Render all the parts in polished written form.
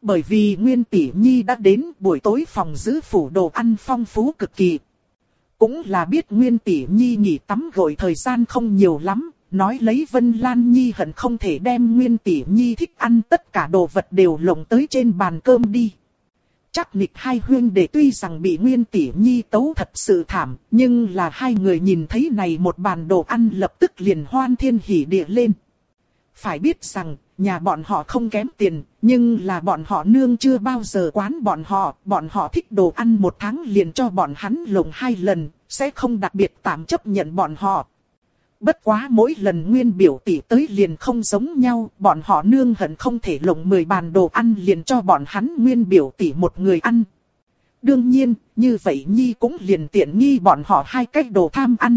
Bởi vì Nguyên Tỷ Nhi đã đến, buổi tối phòng giữ phủ đồ ăn phong phú cực kỳ. Cũng là biết Nguyên Tỷ Nhi nghỉ tắm gội thời gian không nhiều lắm, nói lấy Vân Lan Nhi hận không thể đem Nguyên Tỷ Nhi thích ăn tất cả đồ vật đều lộng tới trên bàn cơm đi. Chắc nịch hai huynh đệ tuy rằng bị Nguyên Tỷ Nhi tấu thật sự thảm, nhưng là hai người nhìn thấy này một bàn đồ ăn lập tức liền hoan thiên hỉ địa lên. Phải biết rằng, nhà bọn họ không kém tiền, nhưng là bọn họ nương chưa bao giờ quán bọn họ thích đồ ăn một tháng liền cho bọn hắn lộng 2 lần, sẽ không đặc biệt tạm chấp nhận bọn họ. Bất quá mỗi lần Nguyên biểu tỷ tới liền không giống nhau, bọn họ nương hận không thể lộng 10 bàn đồ ăn liền cho bọn hắn Nguyên biểu tỷ một người ăn. Đương nhiên, như vậy Nhi cũng liền tiện nghi bọn họ 2 cái đồ tham ăn.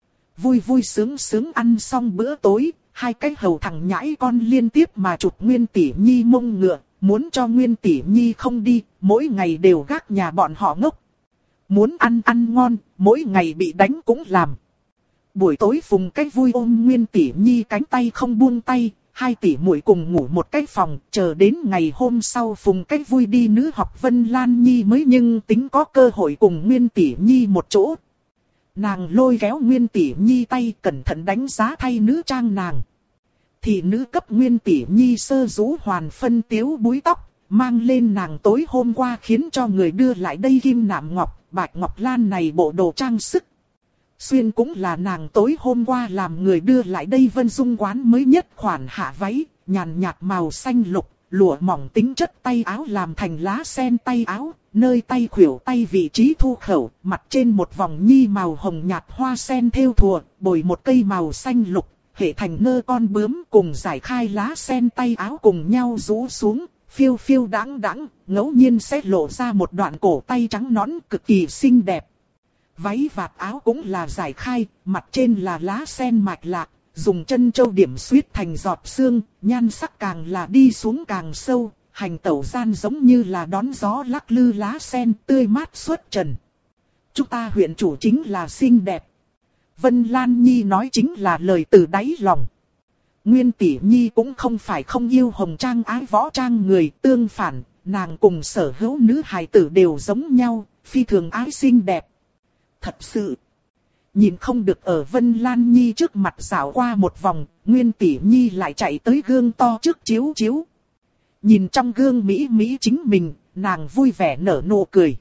Vui vui sướng sướng ăn xong bữa tối, 2 cái hầu thằng nhãi con liên tiếp mà chụp Nguyên Tỷ Nhi mông ngựa, muốn cho Nguyên Tỷ Nhi không đi, mỗi ngày đều gác nhà bọn họ ngốc. Muốn ăn ngon, mỗi ngày bị đánh cũng làm. Buổi tối Phùng Cách Vui ôm Nguyên Tỷ Nhi cánh tay không buông tay, 2 tỷ muội cùng ngủ một cái phòng, chờ đến ngày hôm sau Phùng Cách Vui đi nữ học Vân Lan Nhi mới nhưng tính có cơ hội cùng Nguyên Tỷ Nhi một chỗ. Nàng lôi kéo Nguyên Tỷ Nhi tay cẩn thận đánh giá thay nữ trang nàng. Thị nữ cấp Nguyên Tỷ Nhi sơ rũ hoàn phân tiếu búi tóc, mang lên nàng tối hôm qua khiến cho người đưa lại đây kim nạm ngọc, bạch ngọc lan này bộ đồ trang sức. Xuyên cũng là nàng tối hôm qua làm người đưa lại đây Vân Dung quán mới nhất khoản hạ váy, nhàn nhạt màu xanh lục, lụa mỏng tính chất tay áo làm thành lá sen tay áo, nơi tay khuỷu tay vị trí thu khẩu, mặt trên một vòng nhi màu hồng nhạt hoa sen thêu thùa, bồi một cây màu xanh lục, hệ thành nơ con bướm cùng giải khai lá sen tay áo cùng nhau rũ xuống, phiêu phiêu đãng đãng, ngẫu nhiên sẽ lộ ra một đoạn cổ tay trắng nõn cực kỳ xinh đẹp. Váy vạt áo cũng là giải khai, mặt trên là lá sen mạch lạc, dùng chân châu điểm xuyết thành giọt sương, nhan sắc càng là đi xuống càng sâu, hành tẩu gian giống như là đón gió lắc lư lá sen tươi mát xuất trần. Chúng ta huyện chủ chính là xinh đẹp. Vân Lan Nhi nói chính là lời từ đáy lòng. Nguyên Tỷ Nhi cũng không phải không yêu hồng trang ái võ trang người, tương phản, nàng cùng sở hữu nữ hài tử đều giống nhau, phi thường ái xinh đẹp. Thật sự, nhìn không được ở Vân Lan Nhi trước mặt dạo qua một vòng, Nguyên Tỷ Nhi lại chạy tới gương to trước chiếu chiếu. Nhìn trong gương mỹ mỹ chính mình, nàng vui vẻ nở nụ cười.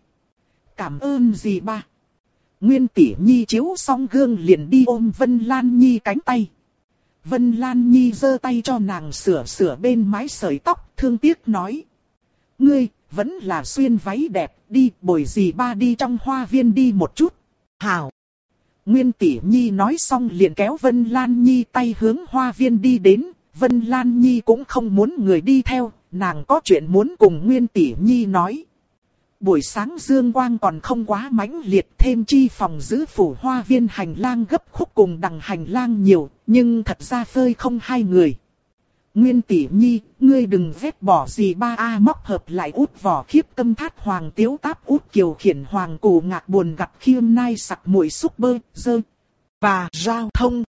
Cảm ơn dì ba. Nguyên Tỷ Nhi chiếu xong gương liền đi ôm Vân Lan Nhi cánh tay. Vân Lan Nhi giơ tay cho nàng sửa bên mái sợi tóc, thương tiếc nói. Ngươi, vẫn là xuyên váy đẹp, đi bồi dì ba đi trong hoa viên đi một chút. Hảo. Nguyên Tỷ Nhi nói xong liền kéo Vân Lan Nhi tay hướng hoa viên đi đến. Vân Lan Nhi cũng không muốn người đi theo, nàng có chuyện muốn cùng Nguyên Tỷ Nhi nói. Buổi sáng dương quang còn không quá mãnh liệt, thêm chi phòng giữ phủ hoa viên hành lang gấp khúc cùng đằng hành lang nhiều, nhưng thật ra phơi không 2 người. Nguyên Tỷ Nhi, ngươi đừng vét bỏ gì ba a móc hợp lại út vỏ khiếp câm thát hoàng tiếu táp út kiều khiển hoàng cổ ngạc buồn gặt khiêm nai sặc muội xúc bơ, dơ, và giao thông.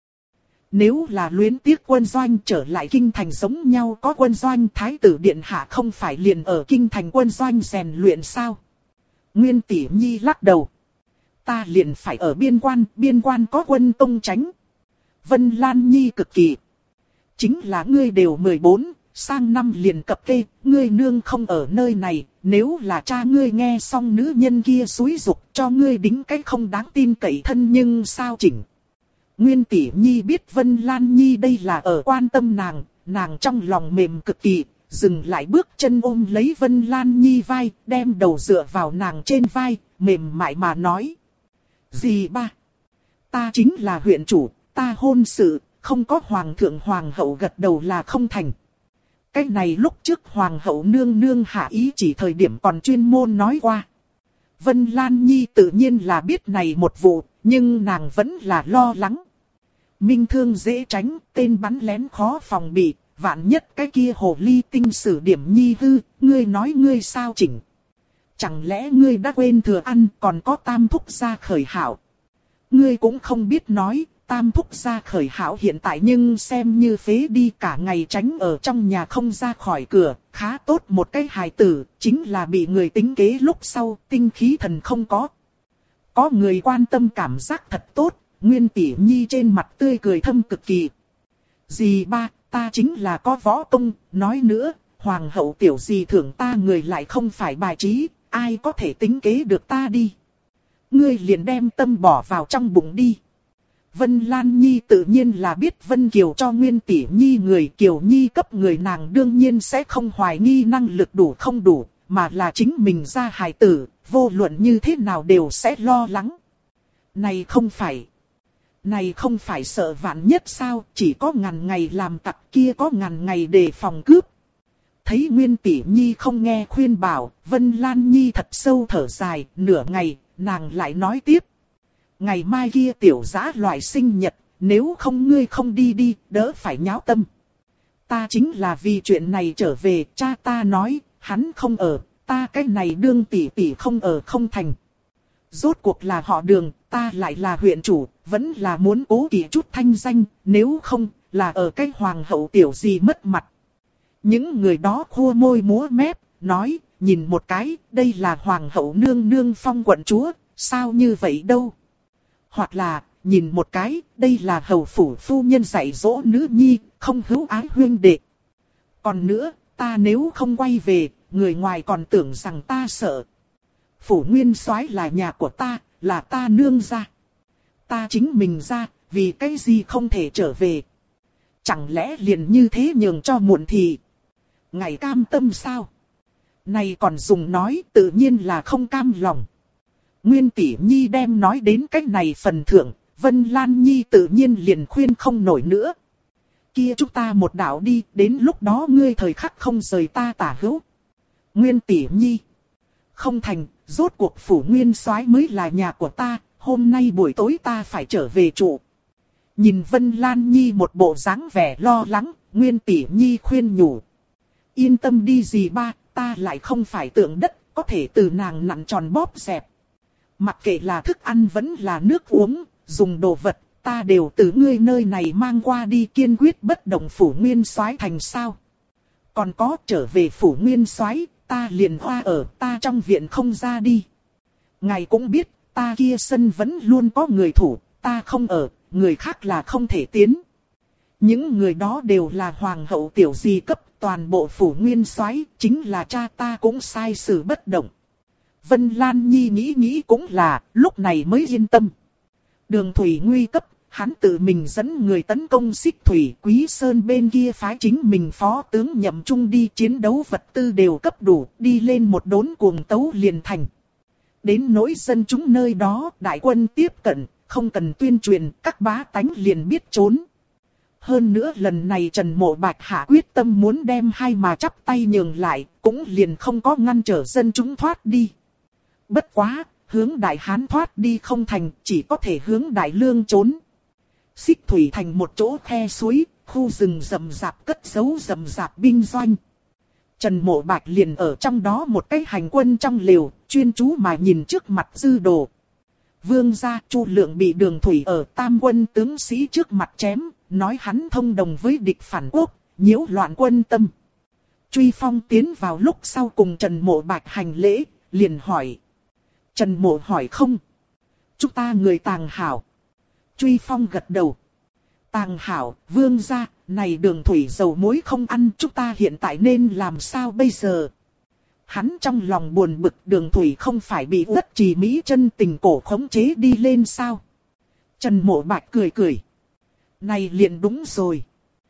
Nếu là luyến tiếc quân doanh trở lại kinh thành giống nhau có quân doanh thái tử điện hạ không phải liền ở kinh thành quân doanh rèn luyện sao? Nguyên Tỷ Nhi lắc đầu. Ta liền phải ở biên quan có quân tông tránh. Vân Lan Nhi cực kỳ. Chính là ngươi đều 14, sang năm liền cập kê, ngươi nương không ở nơi này, nếu là cha ngươi nghe xong nữ nhân kia xúi giục cho ngươi đính cái không đáng tin cậy thân nhưng sao chỉnh. Nguyên Tỷ Nhi biết Vân Lan Nhi đây là ở quan tâm nàng trong lòng mềm cực kỳ, dừng lại bước chân ôm lấy Vân Lan Nhi vai, đem đầu dựa vào nàng trên vai, mềm mại mà nói. Dì ba, ta chính là huyện chủ, ta hôn sự, không có hoàng thượng hoàng hậu gật đầu là không thành. Cái này lúc trước hoàng hậu nương nương hạ ý chỉ thời điểm còn chuyên môn nói qua. Vân Lan Nhi tự nhiên là biết này một vụ, nhưng nàng vẫn là lo lắng. Minh thương dễ tránh, tên bắn lén khó phòng bị, vạn nhất cái kia hồ ly tinh sử điểm nhi hư, ngươi nói ngươi sao chỉnh. Chẳng lẽ ngươi đã quên thừa ăn còn có tam thúc gia khởi hảo. Ngươi cũng không biết nói, Tam thúc gia Khởi Hảo hiện tại nhưng xem như phế đi, cả ngày tránh ở trong nhà không ra khỏi cửa, khá tốt một cái hài tử, chính là bị người tính kế lúc sau, tinh khí thần không có. Có người quan tâm cảm giác thật tốt, Nguyên Tỷ Nhi trên mặt tươi cười thâm cực kỳ. Dì ba, ta chính là có võ công, nói nữa, hoàng hậu tiểu dì thưởng ta người lại không phải bài trí, ai có thể tính kế được ta đi. Ngươi liền đem tâm bỏ vào trong bụng đi. Vân Lan Nhi tự nhiên là biết Vân Kiều cho Nguyên Tỷ Nhi người, Kiều Nhi cấp người nàng đương nhiên sẽ không hoài nghi năng lực đủ không đủ, mà là chính mình ra hài tử, vô luận như thế nào đều sẽ lo lắng. Này không phải sợ vạn nhất sao, chỉ có ngàn ngày làm tặc kia có ngàn ngày đề phòng cướp. Thấy Nguyên Tỷ Nhi không nghe khuyên bảo, Vân Lan Nhi thật sâu thở dài, nửa ngày, nàng lại nói tiếp. Ngày mai kia tiểu dã loại sinh nhật, nếu không ngươi không đi, đỡ phải nháo tâm. Ta chính là vì chuyện này trở về, cha ta nói, hắn không ở, ta cái này đương tỷ tỷ không ở không thành. Rốt cuộc là họ Đường, ta lại là huyện chủ, vẫn là muốn cố kỵ chút thanh danh, nếu không, là ở cái hoàng hậu tiểu gì mất mặt. Những người đó khua môi múa mép, nói, nhìn một cái, đây là hoàng hậu nương nương Phong quận chúa, sao như vậy đâu. Hoặc là, nhìn một cái, đây là hầu phủ phu nhân dạy dỗ nữ nhi, không hữu ái huynh đệ. Còn nữa, ta nếu không quay về, người ngoài còn tưởng rằng ta sợ. Phủ nguyên soái là nhà của ta, là ta nương ra. Ta chính mình ra, vì cái gì không thể trở về. Chẳng lẽ liền như thế nhường cho muộn thì. Ngài cam tâm sao? Này còn dùng nói, tự nhiên là không cam lòng. Nguyên Tỷ Nhi đem nói đến cách này phần thượng, Vân Lan Nhi tự nhiên liền khuyên không nổi nữa. Kia chúng ta một đạo đi, đến lúc đó ngươi thời khắc không rời ta tả hữu. Nguyên Tỷ Nhi. Không thành, rốt cuộc phủ nguyên soái mới là nhà của ta, hôm nay buổi tối ta phải trở về trụ. Nhìn Vân Lan Nhi một bộ dáng vẻ lo lắng, Nguyên Tỷ Nhi khuyên nhủ. Yên tâm đi dì ba, ta lại không phải tượng đất, có thể từ nàng nặn tròn bóp dẹp. Mặc kệ là thức ăn vẫn là nước uống, dùng đồ vật, ta đều từ ngươi nơi này mang qua đi, kiên quyết bất động phủ nguyên soái thành sao. Còn có trở về phủ nguyên soái, ta liền hoa ở, ta trong viện không ra đi. Ngài cũng biết, ta kia sân vẫn luôn có người thủ, ta không ở, người khác là không thể tiến. Những người đó đều là hoàng hậu tiểu di cấp, toàn bộ phủ nguyên soái, chính là cha ta cũng sai xử bất động. Vân Lan Nhi nghĩ cũng là, lúc này mới yên tâm. Đường thủy nguy cấp, hắn tự mình dẫn người tấn công Xích Thủy, Quý Sơn bên kia phái chính mình phó tướng Nhậm Trung đi, chiến đấu vật tư đều cấp đủ, đi lên một đốn cuồng tấu liền thành. Đến nỗi dân chúng nơi đó, đại quân tiếp cận, không cần tuyên truyền, các bá tánh liền biết trốn. Hơn nữa lần này Trần Mộ Bạch hạ quyết tâm muốn đem hai mà chắp tay nhường lại, cũng liền không có ngăn trở dân chúng thoát đi. Bất quá, hướng Đại Hán thoát đi không thành, chỉ có thể hướng Đại Lương trốn. Xích Thủy thành một chỗ khe suối, khu rừng rậm rạp cất giấu rậm rạp binh doanh. Trần Mộ Bạch liền ở trong đó một cái hành quân trong lều, chuyên chú mà nhìn trước mặt dư đồ. Vương gia Chu Lượng bị Đường Thủy ở Tam quân tướng sĩ trước mặt chém, nói hắn thông đồng với địch phản quốc, nhiễu loạn quân tâm. Truy Phong tiến vào lúc sau cùng Trần Mộ Bạch hành lễ, liền hỏi. Trần Mộ hỏi không? Chúng ta người Tàng hảo. Truy Phong gật đầu. Tàng hảo, vương gia, này Đường Thủy dầu muối không ăn, chúng ta hiện tại nên làm sao bây giờ? Hắn trong lòng buồn bực, Đường Thủy không phải bị Uất Trì Mỹ chân tình cổ khống chế đi lên sao? Trần Mộ Bạch cười cười. Này liền đúng rồi.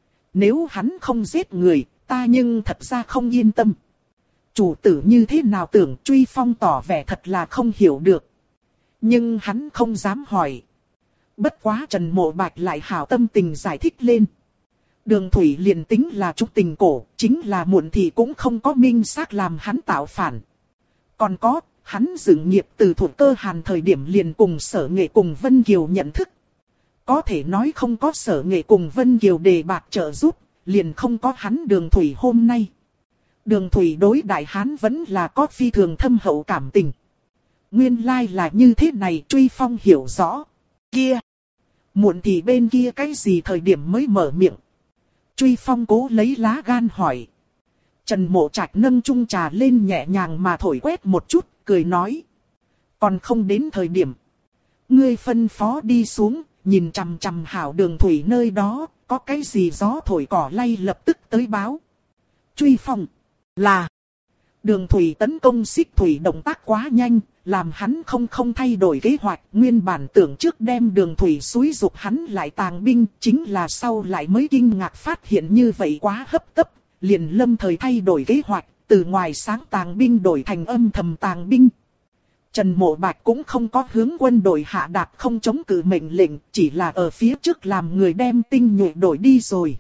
Nếu hắn không giết người, ta nhưng thật ra không yên tâm. Chủ tử như thế nào tưởng, Truy Phong tỏ vẻ thật là không hiểu được. Nhưng hắn không dám hỏi. Bất quá Trần Mộ Bạch lại hảo tâm tình giải thích lên. Đường Thủy liền tính là trúc tình cổ, chính là muộn thì cũng không có minh xác làm hắn tạo phản. Còn có, hắn dựng nghiệp từ Thuộc Cơ Hàn thời điểm liền cùng Sở Nghệ cùng Vân Kiều nhận thức. Có thể nói không có Sở Nghệ cùng Vân Kiều đề bạc trợ giúp, liền không có hắn Đường Thủy hôm nay. Đường Thủy đối Đại Hán vẫn là có phi thường thâm hậu cảm tình. Nguyên lai là như thế này, Truy Phong hiểu rõ. Kia! Muộn thì bên kia cái gì thời điểm mới mở miệng? Truy Phong cố lấy lá gan hỏi. Trần Mộ Trạch nâng chung trà lên nhẹ nhàng mà thổi quét một chút, cười nói. Còn không đến thời điểm. Ngươi phân phó đi xuống, nhìn chằm chằm hảo Đường Thủy nơi đó, có cái gì gió thổi cỏ lay lập tức tới báo. Truy Phong. Là. Đường Thủy tấn công Xích Thủy động tác quá nhanh, làm hắn không thay đổi kế hoạch. Nguyên bản tưởng trước đem Đường Thủy xúi dục hắn lại tàng binh, chính là sau lại mới kinh ngạc phát hiện như vậy quá hấp tấp, liền lâm thời thay đổi kế hoạch, từ ngoài sáng tàng binh đổi thành âm thầm tàng binh. Trần Mộ Bạch cũng không có hướng quân đội hạ đạt không chống cự mệnh lệnh, chỉ là ở phía trước làm người đem tinh nhuệ đổi đi rồi.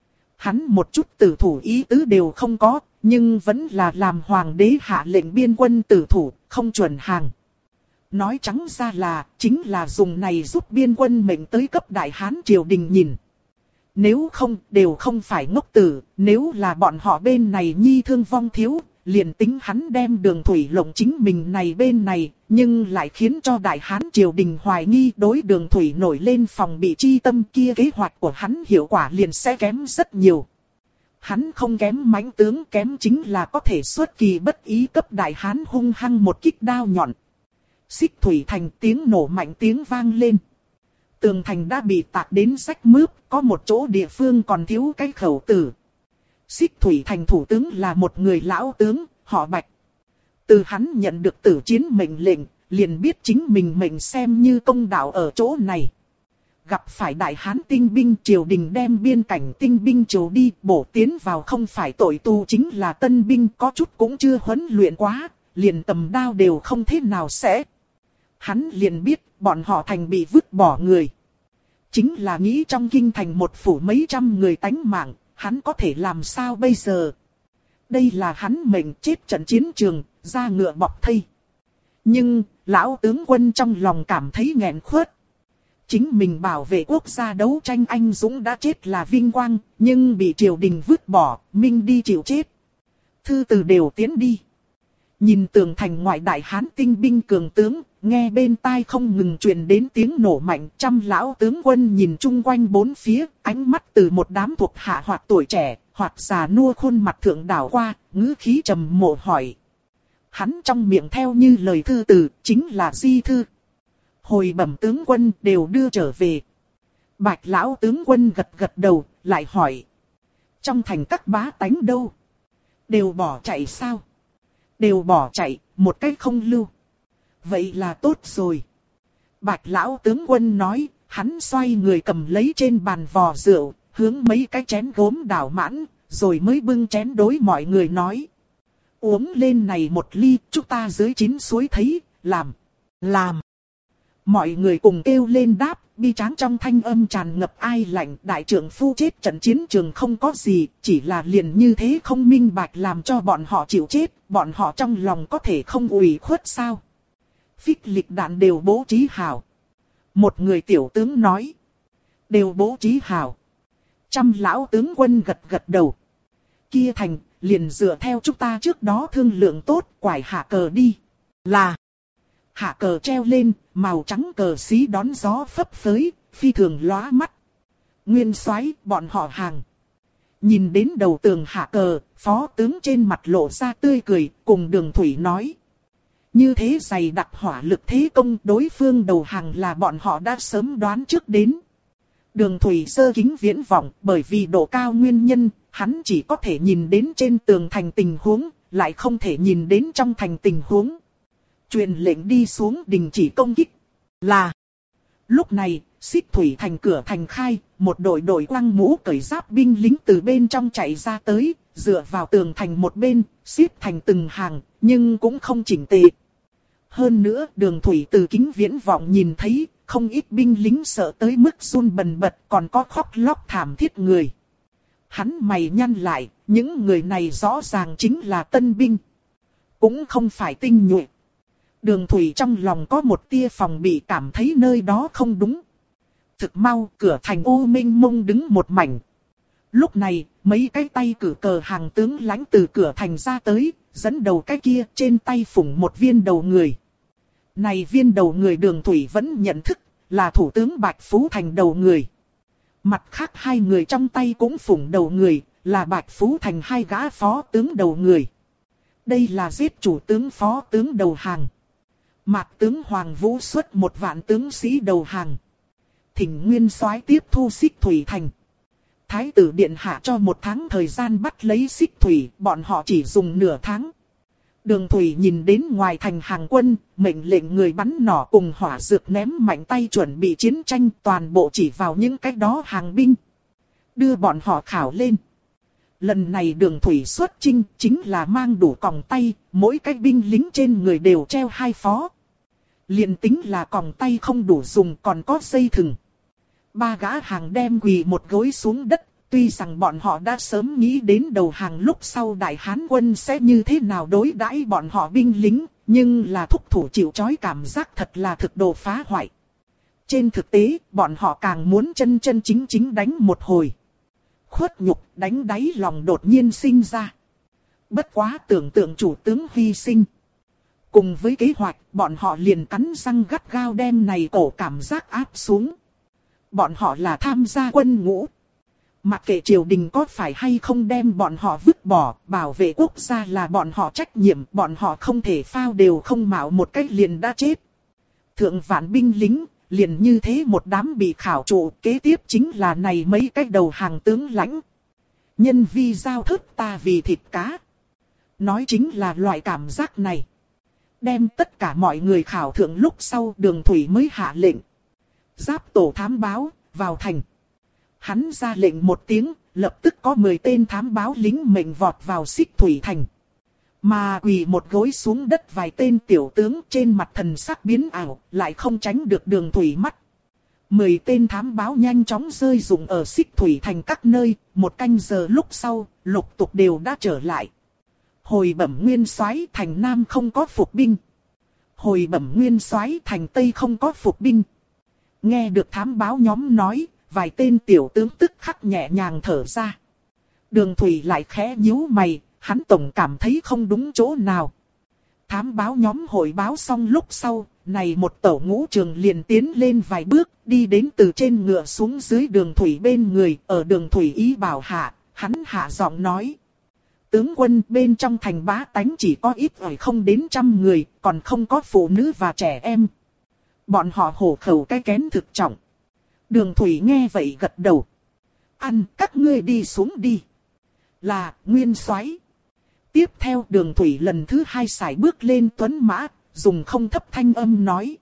Hắn một chút tử thủ ý tứ đều không có, nhưng vẫn là làm hoàng đế hạ lệnh biên quân tử thủ, không chuẩn hàng. Nói trắng ra là, chính là dùng này giúp biên quân mệnh tới cấp Đại Hán triều đình nhìn. Nếu không, đều không phải ngốc tử, nếu là bọn họ bên này nhi thương vong thiếu, liền tính hắn đem Đường Thủy lộng chính mình này bên này, nhưng lại khiến cho Đại Hán triều đình hoài nghi đối Đường Thủy nổi lên phòng bị chi tâm kia, kế hoạch của hắn hiệu quả liền sẽ kém rất nhiều. Hắn không kém mãnh tướng, kém chính là có thể xuất kỳ bất ý cấp Đại Hán hung hăng một kích đao nhọn. Xích Thủy thành tiếng nổ mạnh tiếng vang lên. Tường thành đã bị tạc đến rách mướp, có một chỗ địa phương còn thiếu cái khẩu tử. Xích Thủy thành thủ tướng là một người lão tướng, họ Bạch. Từ hắn nhận được tử chiến mệnh lệnh, liền biết chính mình mệnh xem như công đạo ở chỗ này. Gặp phải Đại Hán tinh binh, triều đình đem biên cảnh tinh binh triều đi, bổ tiến vào không phải tội tù chính là tân binh, có chút cũng chưa huấn luyện quá, liền tầm đao đều không thế nào sẽ. Hắn liền biết bọn họ thành bị vứt bỏ người. Chính là nghĩ trong kinh thành một phủ mấy trăm người tánh mạng, hắn có thể làm sao bây giờ? Đây là hắn mệnh chết trận chiến trường, ra ngựa bọc thây. Nhưng, lão tướng quân trong lòng cảm thấy nghẹn khuất. Chính mình bảo vệ quốc gia đấu tranh anh dũng đã chết là vinh quang, nhưng bị triều đình vứt bỏ, minh đi chịu chết. Thư từ đều tiến đi. Nhìn tường thành ngoại Đại Hán tinh binh cường tướng, nghe bên tai không ngừng truyền đến tiếng nổ mạnh, trăm lão tướng quân nhìn chung quanh bốn phía, ánh mắt từ một đám thuộc hạ hoặc tuổi trẻ, hoặc già nua khuôn mặt thượng đảo qua, ngữ khí trầm mộ hỏi. Hắn trong miệng theo như lời thư từ, chính là di thư. Hồi bẩm tướng quân đều đưa trở về. Bạch lão tướng quân gật gật đầu, lại hỏi. Trong thành các bá tánh đâu? Đều bỏ chạy sao? Đều bỏ chạy, một cách không lưu. Vậy là tốt rồi. Bạch lão tướng quân nói, hắn xoay người cầm lấy trên bàn vò rượu, hướng mấy cái chén gốm đảo mãn, rồi mới bưng chén đối mọi người nói. Uống lên này một ly, chúng ta dưới chín suối thấy, làm. Mọi người cùng kêu lên đáp, bi tráng trong thanh âm tràn ngập ai lạnh. Đại trưởng phu chết trận chiến trường không có gì, chỉ là liền như thế không minh bạch làm cho bọn họ chịu chết, bọn họ trong lòng có thể không ủy khuất sao? Phích lịch đạn đều bố trí hảo. Một người tiểu tướng nói. Đều bố trí hảo. Trăm lão tướng quân gật gật đầu. Kia thành, liền dựa theo chúng ta trước đó thương lượng tốt, quải hạ cờ đi. Là. Hạ cờ treo lên, màu trắng cờ xí đón gió phấp phới, phi thường lóa mắt. Nguyên soái, bọn họ hàng. Nhìn đến đầu tường hạ cờ, phó tướng trên mặt lộ ra tươi cười, cùng Đường Thủy nói. Như thế dày đặc hỏa lực thế công, đối phương đầu hàng là bọn họ đã sớm đoán trước đến. Đường Thủy sơ kính viễn vọng, bởi vì độ cao nguyên nhân, hắn chỉ có thể nhìn đến trên tường thành tình huống, lại không thể nhìn đến trong thành tình huống. Truyền lệnh đi xuống đình chỉ công kích. Là. Lúc này, Xích Thủy thành cửa thành khai, một đội quăng mũ cởi giáp binh lính từ bên trong chạy ra tới, dựa vào tường thành một bên, xếp thành từng hàng, nhưng cũng không chỉnh tề. Hơn nữa, Đường Thủy từ kính viễn vọng nhìn thấy, không ít binh lính sợ tới mức run bần bật, còn có khóc lóc thảm thiết người. Hắn mày nhăn lại, những người này rõ ràng chính là tân binh. Cũng không phải tinh nhuệ. Đường Thủy trong lòng có một tia phòng bị, cảm thấy nơi đó không đúng. Thực mau, cửa thành u minh mông đứng một mảnh. Lúc này, mấy cái tay cử cờ hàng tướng lãnh từ cửa thành ra tới, dẫn đầu cái kia trên tay phủng một viên đầu người. Này viên đầu người Đường Thủy vẫn nhận thức, là thủ tướng Bạch Phú Thành đầu người. Mặt khác hai người trong tay cũng phủng đầu người, là Bạch Phú Thành hai gã phó tướng đầu người. Đây là giết chủ tướng phó tướng đầu hàng. Mạc tướng Hoàng Vũ xuất 1.000 tướng sĩ đầu hàng. Thỉnh Nguyên Soái tiếp thu Xích Thủy Thành. Thái tử điện hạ cho 1 tháng thời gian bắt lấy Xích Thủy, bọn họ chỉ dùng nửa tháng. Đường Thủy nhìn đến ngoài thành hàng quân, mệnh lệnh người bắn nỏ cùng hỏa dược ném mạnh tay chuẩn bị chiến tranh, toàn bộ chỉ vào những cái đó hàng binh. Đưa bọn họ khảo lên. Lần này Đường Thủy xuất chinh chính là mang đủ còng tay, mỗi cái binh lính trên người đều treo 2 phó. Liền tính là còng tay không đủ dùng còn có dây thừng. 3 gã hàng đem quỳ một gối xuống đất, tuy rằng bọn họ đã sớm nghĩ đến đầu hàng lúc sau Đại Hán quân sẽ như thế nào đối đãi bọn họ binh lính, nhưng là thúc thủ chịu trói cảm giác thật là thực đồ phá hoại. Trên thực tế, bọn họ càng muốn chân chân chính chính đánh một hồi. Khuất nhục đánh đáy lòng đột nhiên sinh ra. Bất quá tưởng tượng chủ tướng hy sinh. Cùng với kế hoạch, bọn họ liền cắn răng gắt gao đem này cổ cảm giác áp xuống. Bọn họ là tham gia quân ngũ. Mặc kệ triều đình có phải hay không đem bọn họ vứt bỏ, bảo vệ quốc gia là bọn họ trách nhiệm, bọn họ không thể phao đều không mạo một cách liền đã chết. Thượng vạn binh lính, liền như thế một đám bị khảo trụ, kế tiếp chính là này mấy cái đầu hàng tướng lãnh. Nhân vi giao thức ta vì thịt cá. Nói chính là loại cảm giác này. Đem tất cả mọi người khảo thượng lúc sau Đường Thủy mới hạ lệnh. Giáp tổ thám báo, vào thành. Hắn ra lệnh một tiếng, lập tức có 10 tên thám báo lính mệnh vọt vào Xích Thủy Thành. Mà quỳ một gối xuống đất vài tên tiểu tướng trên mặt thần sắc biến ảo, lại không tránh được Đường Thủy mắt. 10 tên thám báo nhanh chóng rơi rụng ở Xích Thủy Thành các nơi, 1 canh giờ lúc sau, lục tục đều đã trở lại. Hồi bẩm Nguyên Soái, thành Nam không có phục binh. Hồi bẩm Nguyên Soái, thành Tây không có phục binh. Nghe được thám báo nhóm nói, vài tên tiểu tướng tức khắc nhẹ nhàng thở ra. Đường Thủy lại khẽ nhíu mày, hắn tổng cảm thấy không đúng chỗ nào. Thám báo nhóm hội báo xong lúc sau, này một tẩu ngũ trường liền tiến lên vài bước, đi đến từ trên ngựa xuống dưới Đường Thủy bên người, ở Đường Thủy ý bảo hạ, hắn hạ giọng nói. Tướng quân bên trong thành bá tánh chỉ có ít ỏi không đến 100 người, còn không có phụ nữ và trẻ em. Bọn họ hổ khẩu cái kén thực trọng. Đường Thủy nghe vậy gật đầu. Ăn, các ngươi đi xuống đi. Là, Nguyên Soái. Tiếp theo Đường Thủy lần thứ 2 sải bước lên tuấn mã, dùng không thấp thanh âm nói.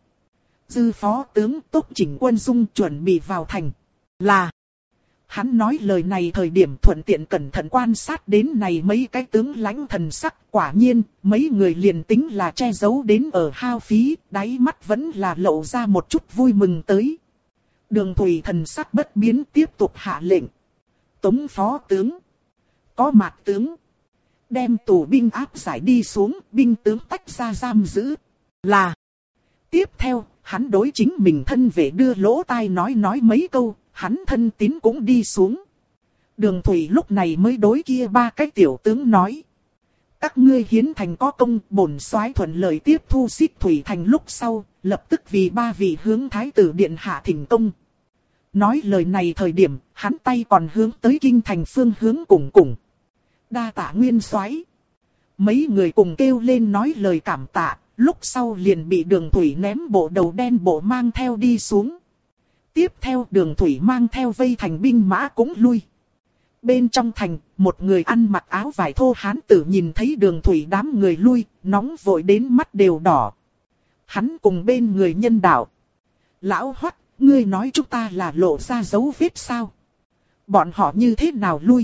Dư phó tướng Tốc Chỉnh Quân Dung chuẩn bị vào thành. Là. Hắn nói lời này thời điểm thuận tiện cẩn thận quan sát đến này mấy cái tướng lãnh thần sắc, quả nhiên, mấy người liền tính là che giấu đến ở hao phí, đáy mắt vẫn là lộ ra một chút vui mừng tới. Đường Thủy thần sắc bất biến tiếp tục hạ lệnh. Tống phó tướng, có Mạc tướng, đem tù binh áp giải đi xuống, binh tướng tách ra giam giữ. Là. Tiếp theo, hắn đối chính mình thân vệ đưa lỗ tai nói mấy câu. Hắn thân tín cũng đi xuống. Đường Thủy lúc này mới đối kia 3 cái tiểu tướng nói. Các ngươi hiến thành có công, bổn soái thuận lợi tiếp thu Xích Thủy Thành lúc sau, lập tức vì 3 vị hướng thái tử điện hạ thỉnh công. Nói lời này thời điểm, hắn tay còn hướng tới kinh thành phương hướng cùng. Đa tạ Nguyên Soái. Mấy người cùng kêu lên nói lời cảm tạ, lúc sau liền bị Đường Thủy ném bộ đầu đen bộ mang theo đi xuống. Tiếp theo Đường Thủy mang theo vây thành binh mã cũng lui. Bên trong thành, một người ăn mặc áo vải thô hán tử nhìn thấy Đường Thủy đám người lui, nóng vội đến mắt đều đỏ. Hắn cùng bên người nhân đạo. Lão Hoắc, ngươi nói chúng ta là lộ ra dấu vết sao? Bọn họ như thế nào lui?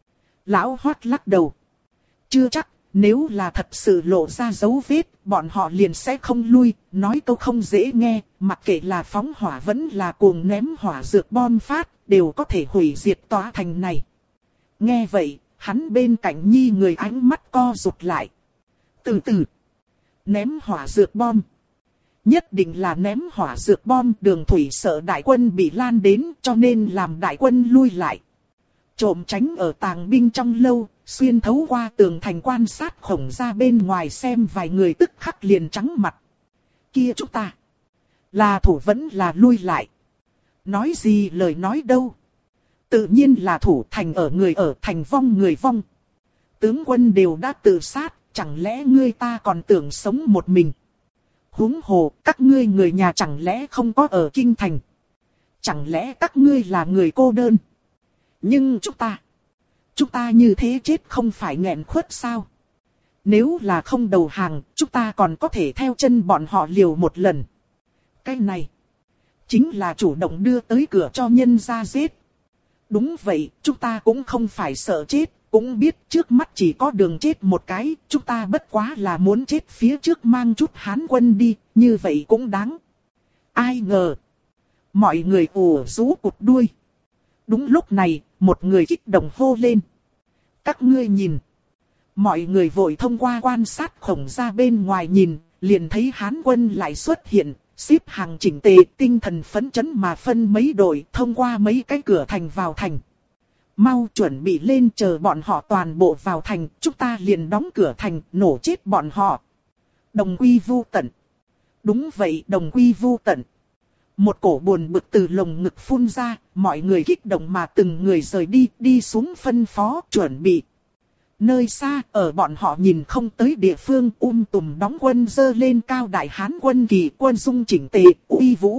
Lão Hoắc lắc đầu. Chưa chắc. Nếu là thật sự lộ ra dấu vết, bọn họ liền sẽ không lui, nói câu không dễ nghe, mặc kệ là phóng hỏa vẫn là cuồng ném hỏa dược bom phát, đều có thể hủy diệt tòa thành này. Nghe vậy, hắn bên cạnh Nhi người ánh mắt co rụt lại. Từ từ, ném hỏa dược bom. Nhất định là ném hỏa dược bom, Đường Thủy sợ đại quân bị lan đến cho nên làm đại quân lui lại. Trộm tránh ở tàng binh trong lâu, xuyên thấu qua tường thành quan sát khổng ra bên ngoài xem vài người tức khắc liền trắng mặt. Kia chúng ta Là thủ vẫn là lui lại? Nói gì lời nói đâu? Tự nhiên là thủ, thành ở người ở, thành vong người vong. Tướng quân đều đã tự sát, chẳng lẽ ngươi ta còn tưởng sống một mình? Huống hồ, các ngươi người nhà chẳng lẽ không có ở kinh thành? Chẳng lẽ các ngươi là người cô đơn? Nhưng chúng ta như thế chết không phải nghẹn khuất sao? Nếu là không đầu hàng, chúng ta còn có thể theo chân bọn họ liều một lần. Cái này chính là chủ động đưa tới cửa cho nhân ra giết. Đúng vậy, chúng ta cũng không phải sợ chết, cũng biết trước mắt chỉ có đường chết một cái, chúng ta bất quá là muốn chết phía trước mang chút Hán quân đi, như vậy cũng đáng. Ai ngờ, mọi người ủ rú cụt đuôi. Đúng lúc này, một người kích động hô lên. Các ngươi nhìn. Mọi người vội thông qua quan sát khổng ra bên ngoài nhìn, liền thấy Hán quân lại xuất hiện, xếp hàng chỉnh tề, tinh thần phấn chấn mà phân mấy đội, thông qua mấy cái cửa thành vào thành. Mau chuẩn bị lên, chờ bọn họ toàn bộ vào thành, chúng ta liền đóng cửa thành, nổ chết bọn họ. Đồng quy vu tận. Đúng vậy, đồng quy vu tận. Một cổ buồn bực từ lồng ngực phun ra, mọi người kích động mà từng người rời đi, đi xuống phân phó, chuẩn bị. Nơi xa, ở bọn họ nhìn không tới địa phương, tùm đóng quân dơ lên cao đại Hán quân kỳ, quân dung chỉnh tề, uy vũ.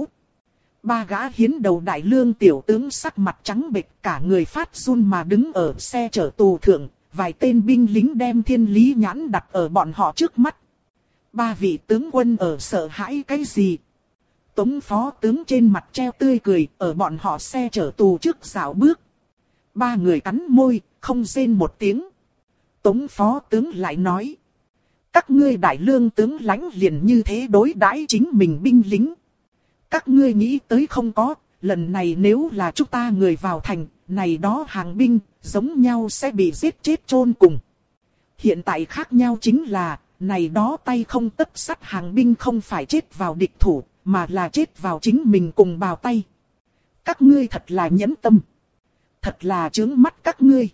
Ba gã hiến đầu đại lương tiểu tướng sắc mặt trắng bệch, cả người phát run mà đứng ở xe chở tù thượng, vài tên binh lính đem thiên lý nhãn đặt ở bọn họ trước mắt. Ba vị tướng quân ở sợ hãi cái gì? Tống phó tướng trên mặt treo tươi cười, ở bọn họ xe chở tù trước dạo bước. Ba người cắn môi, không rên một tiếng. Tống phó tướng lại nói. Các ngươi đại lương tướng lãnh liền như thế đối đãi chính mình binh lính. Các ngươi nghĩ tới không có, lần này nếu là chúng ta người vào thành, này đó hàng binh, giống nhau sẽ bị giết chết chôn cùng. Hiện tại khác nhau chính là, này đó tay không tấc sắt hàng binh không phải chết vào địch thủ, mà là chết vào chính mình cùng bào tay. Các ngươi thật là nhẫn tâm. Thật là chướng mắt các ngươi.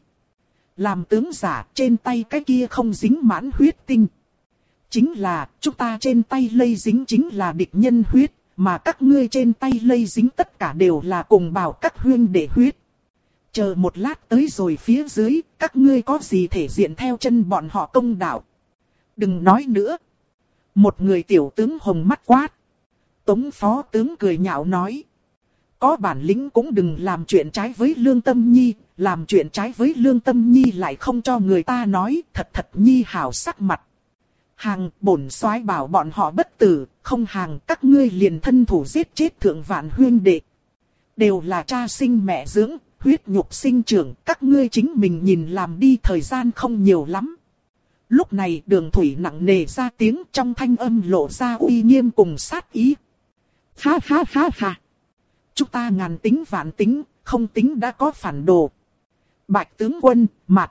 Làm tướng giả trên tay cái kia không dính mãn huyết tinh. Chính là chúng ta trên tay lây dính chính là địch nhân huyết, mà các ngươi trên tay lây dính tất cả đều là cùng bào các huyên đệ huyết. Chờ một lát tới rồi phía dưới, các ngươi có gì thể diện theo chân bọn họ công đạo. Đừng nói nữa. Một người tiểu tướng hồng mắt quát. Tống phó tướng cười nhạo nói. Có bản lĩnh cũng đừng làm chuyện trái với lương tâm nhi, làm chuyện trái với lương tâm nhi lại không cho người ta nói, thật nhi hảo sắc mặt. Hàng, bổn soái bảo bọn họ bất tử, không hàng các ngươi liền thân thủ giết chết thượng vạn huyên đệ. Đều là cha sinh mẹ dưỡng, huyết nhục sinh trưởng, các ngươi chính mình nhìn làm đi, thời gian không nhiều lắm. Lúc này Đường Thủy nặng nề ra tiếng, trong thanh âm lộ ra uy nghiêm cùng sát ý. Ha ha ha ha. Chúng ta ngàn tính vạn tính, không tính đã có phản đồ. Bạch tướng quân, Mạc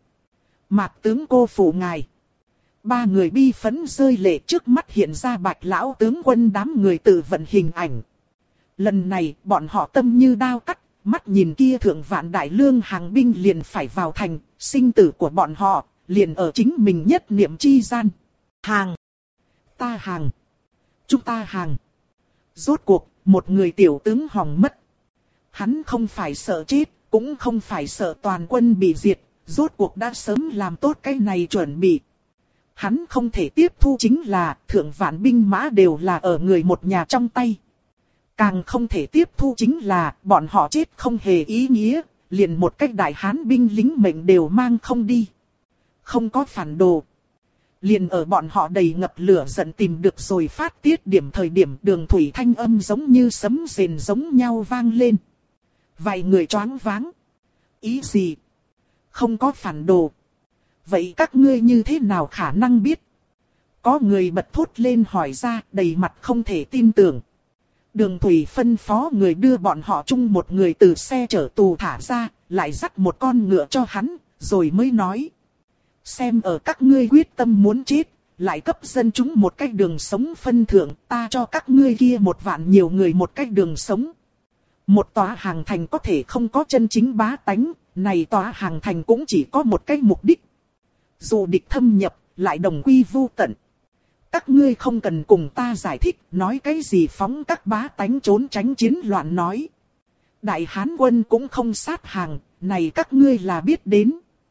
tướng cô phụ ngài. Ba người bi phấn rơi lệ, trước mắt hiện ra Bạch lão tướng quân đám người tự vận hình ảnh. Lần này bọn họ tâm như đao cắt, mắt nhìn kia thượng vạn đại lương hàng binh liền phải vào thành, sinh tử của bọn họ liền ở chính mình nhất niệm chi gian. Hàng. Ta hàng. Chúng ta hàng. Rốt cuộc, một người tiểu tướng hỏng mất. Hắn không phải sợ chết, cũng không phải sợ toàn quân bị diệt, rốt cuộc đã sớm làm tốt cái này chuẩn bị. Hắn không thể tiếp thu chính là thượng vạn binh mã đều là ở người một nhà trong tay. Càng không thể tiếp thu chính là bọn họ chết không hề ý nghĩa, liền một cách đại hán binh lính mệnh đều mang không đi. Không có phản đồ. Liền ở bọn họ đầy ngập lửa giận tìm được rồi phát tiết điểm, thời điểm Đường Thủy thanh âm giống như sấm rền giống nhau vang lên. Vài người choáng váng. Ý gì? Không có phản đồ. Vậy các ngươi như thế nào khả năng biết? Có người bật thốt lên hỏi ra, đầy mặt không thể tin tưởng. Đường Thủy phân phó người đưa bọn họ chung một người từ xe chở tù thả ra, lại dắt một con ngựa cho hắn, rồi mới nói. Xem ở các ngươi quyết tâm muốn chết, lại cấp dân chúng một cách đường sống phân thượng, ta cho các ngươi kia một vạn nhiều người một cách đường sống. Một tòa hàng thành có thể không có chân chính bá tánh, này tòa hàng thành cũng chỉ có một cái mục đích. Dù địch thâm nhập, lại đồng quy vu tận. Các ngươi không cần cùng ta giải thích, nói cái gì phóng các bá tánh trốn tránh chiến loạn nói. Đại Hán quân cũng không sát hàng, này các ngươi là biết đến.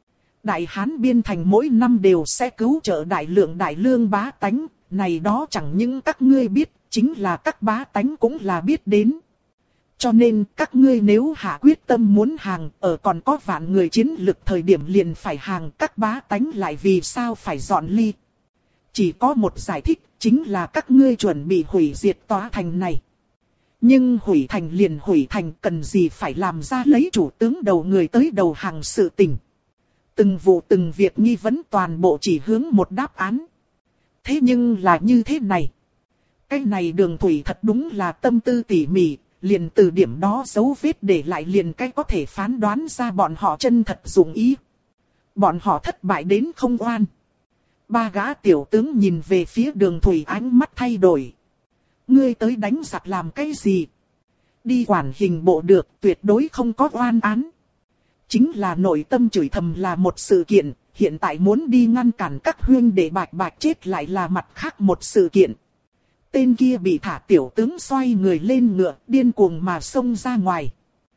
Đại Hán biên thành mỗi năm đều sẽ cứu trợ đại lượng đại lương bá tánh, này đó chẳng những các ngươi biết, chính là các bá tánh cũng là biết đến. Cho nên các ngươi nếu hạ quyết tâm muốn hàng, ở còn có vạn người chiến lực thời điểm liền phải hàng, các bá tánh lại vì sao phải dọn ly. Chỉ có một giải thích, chính là các ngươi chuẩn bị hủy diệt tòa thành này. Nhưng hủy thành liền hủy thành, cần gì phải làm ra lấy chủ tướng đầu người tới đầu hàng sự tình. Từng vụ từng việc nghi vấn toàn bộ chỉ hướng một đáp án. Thế nhưng là như thế này. Cái này Đường Thủy thật đúng là tâm tư tỉ mỉ, liền từ điểm đó dấu vết để lại liền cái có thể phán đoán ra bọn họ chân thật dụng ý. Bọn họ thất bại đến không oan. Ba gã tiểu tướng nhìn về phía Đường Thủy, ánh mắt thay đổi. Ngươi tới đánh giặc làm cái gì? Đi quản hình bộ được, tuyệt đối không có oan án. Chính là nội tâm chửi thầm là một sự kiện, hiện tại muốn đi ngăn cản các huynh đệ bạch bạch chết lại là mặt khác một sự kiện. Tên kia bị thả tiểu tướng xoay người lên ngựa, điên cuồng mà xông ra ngoài.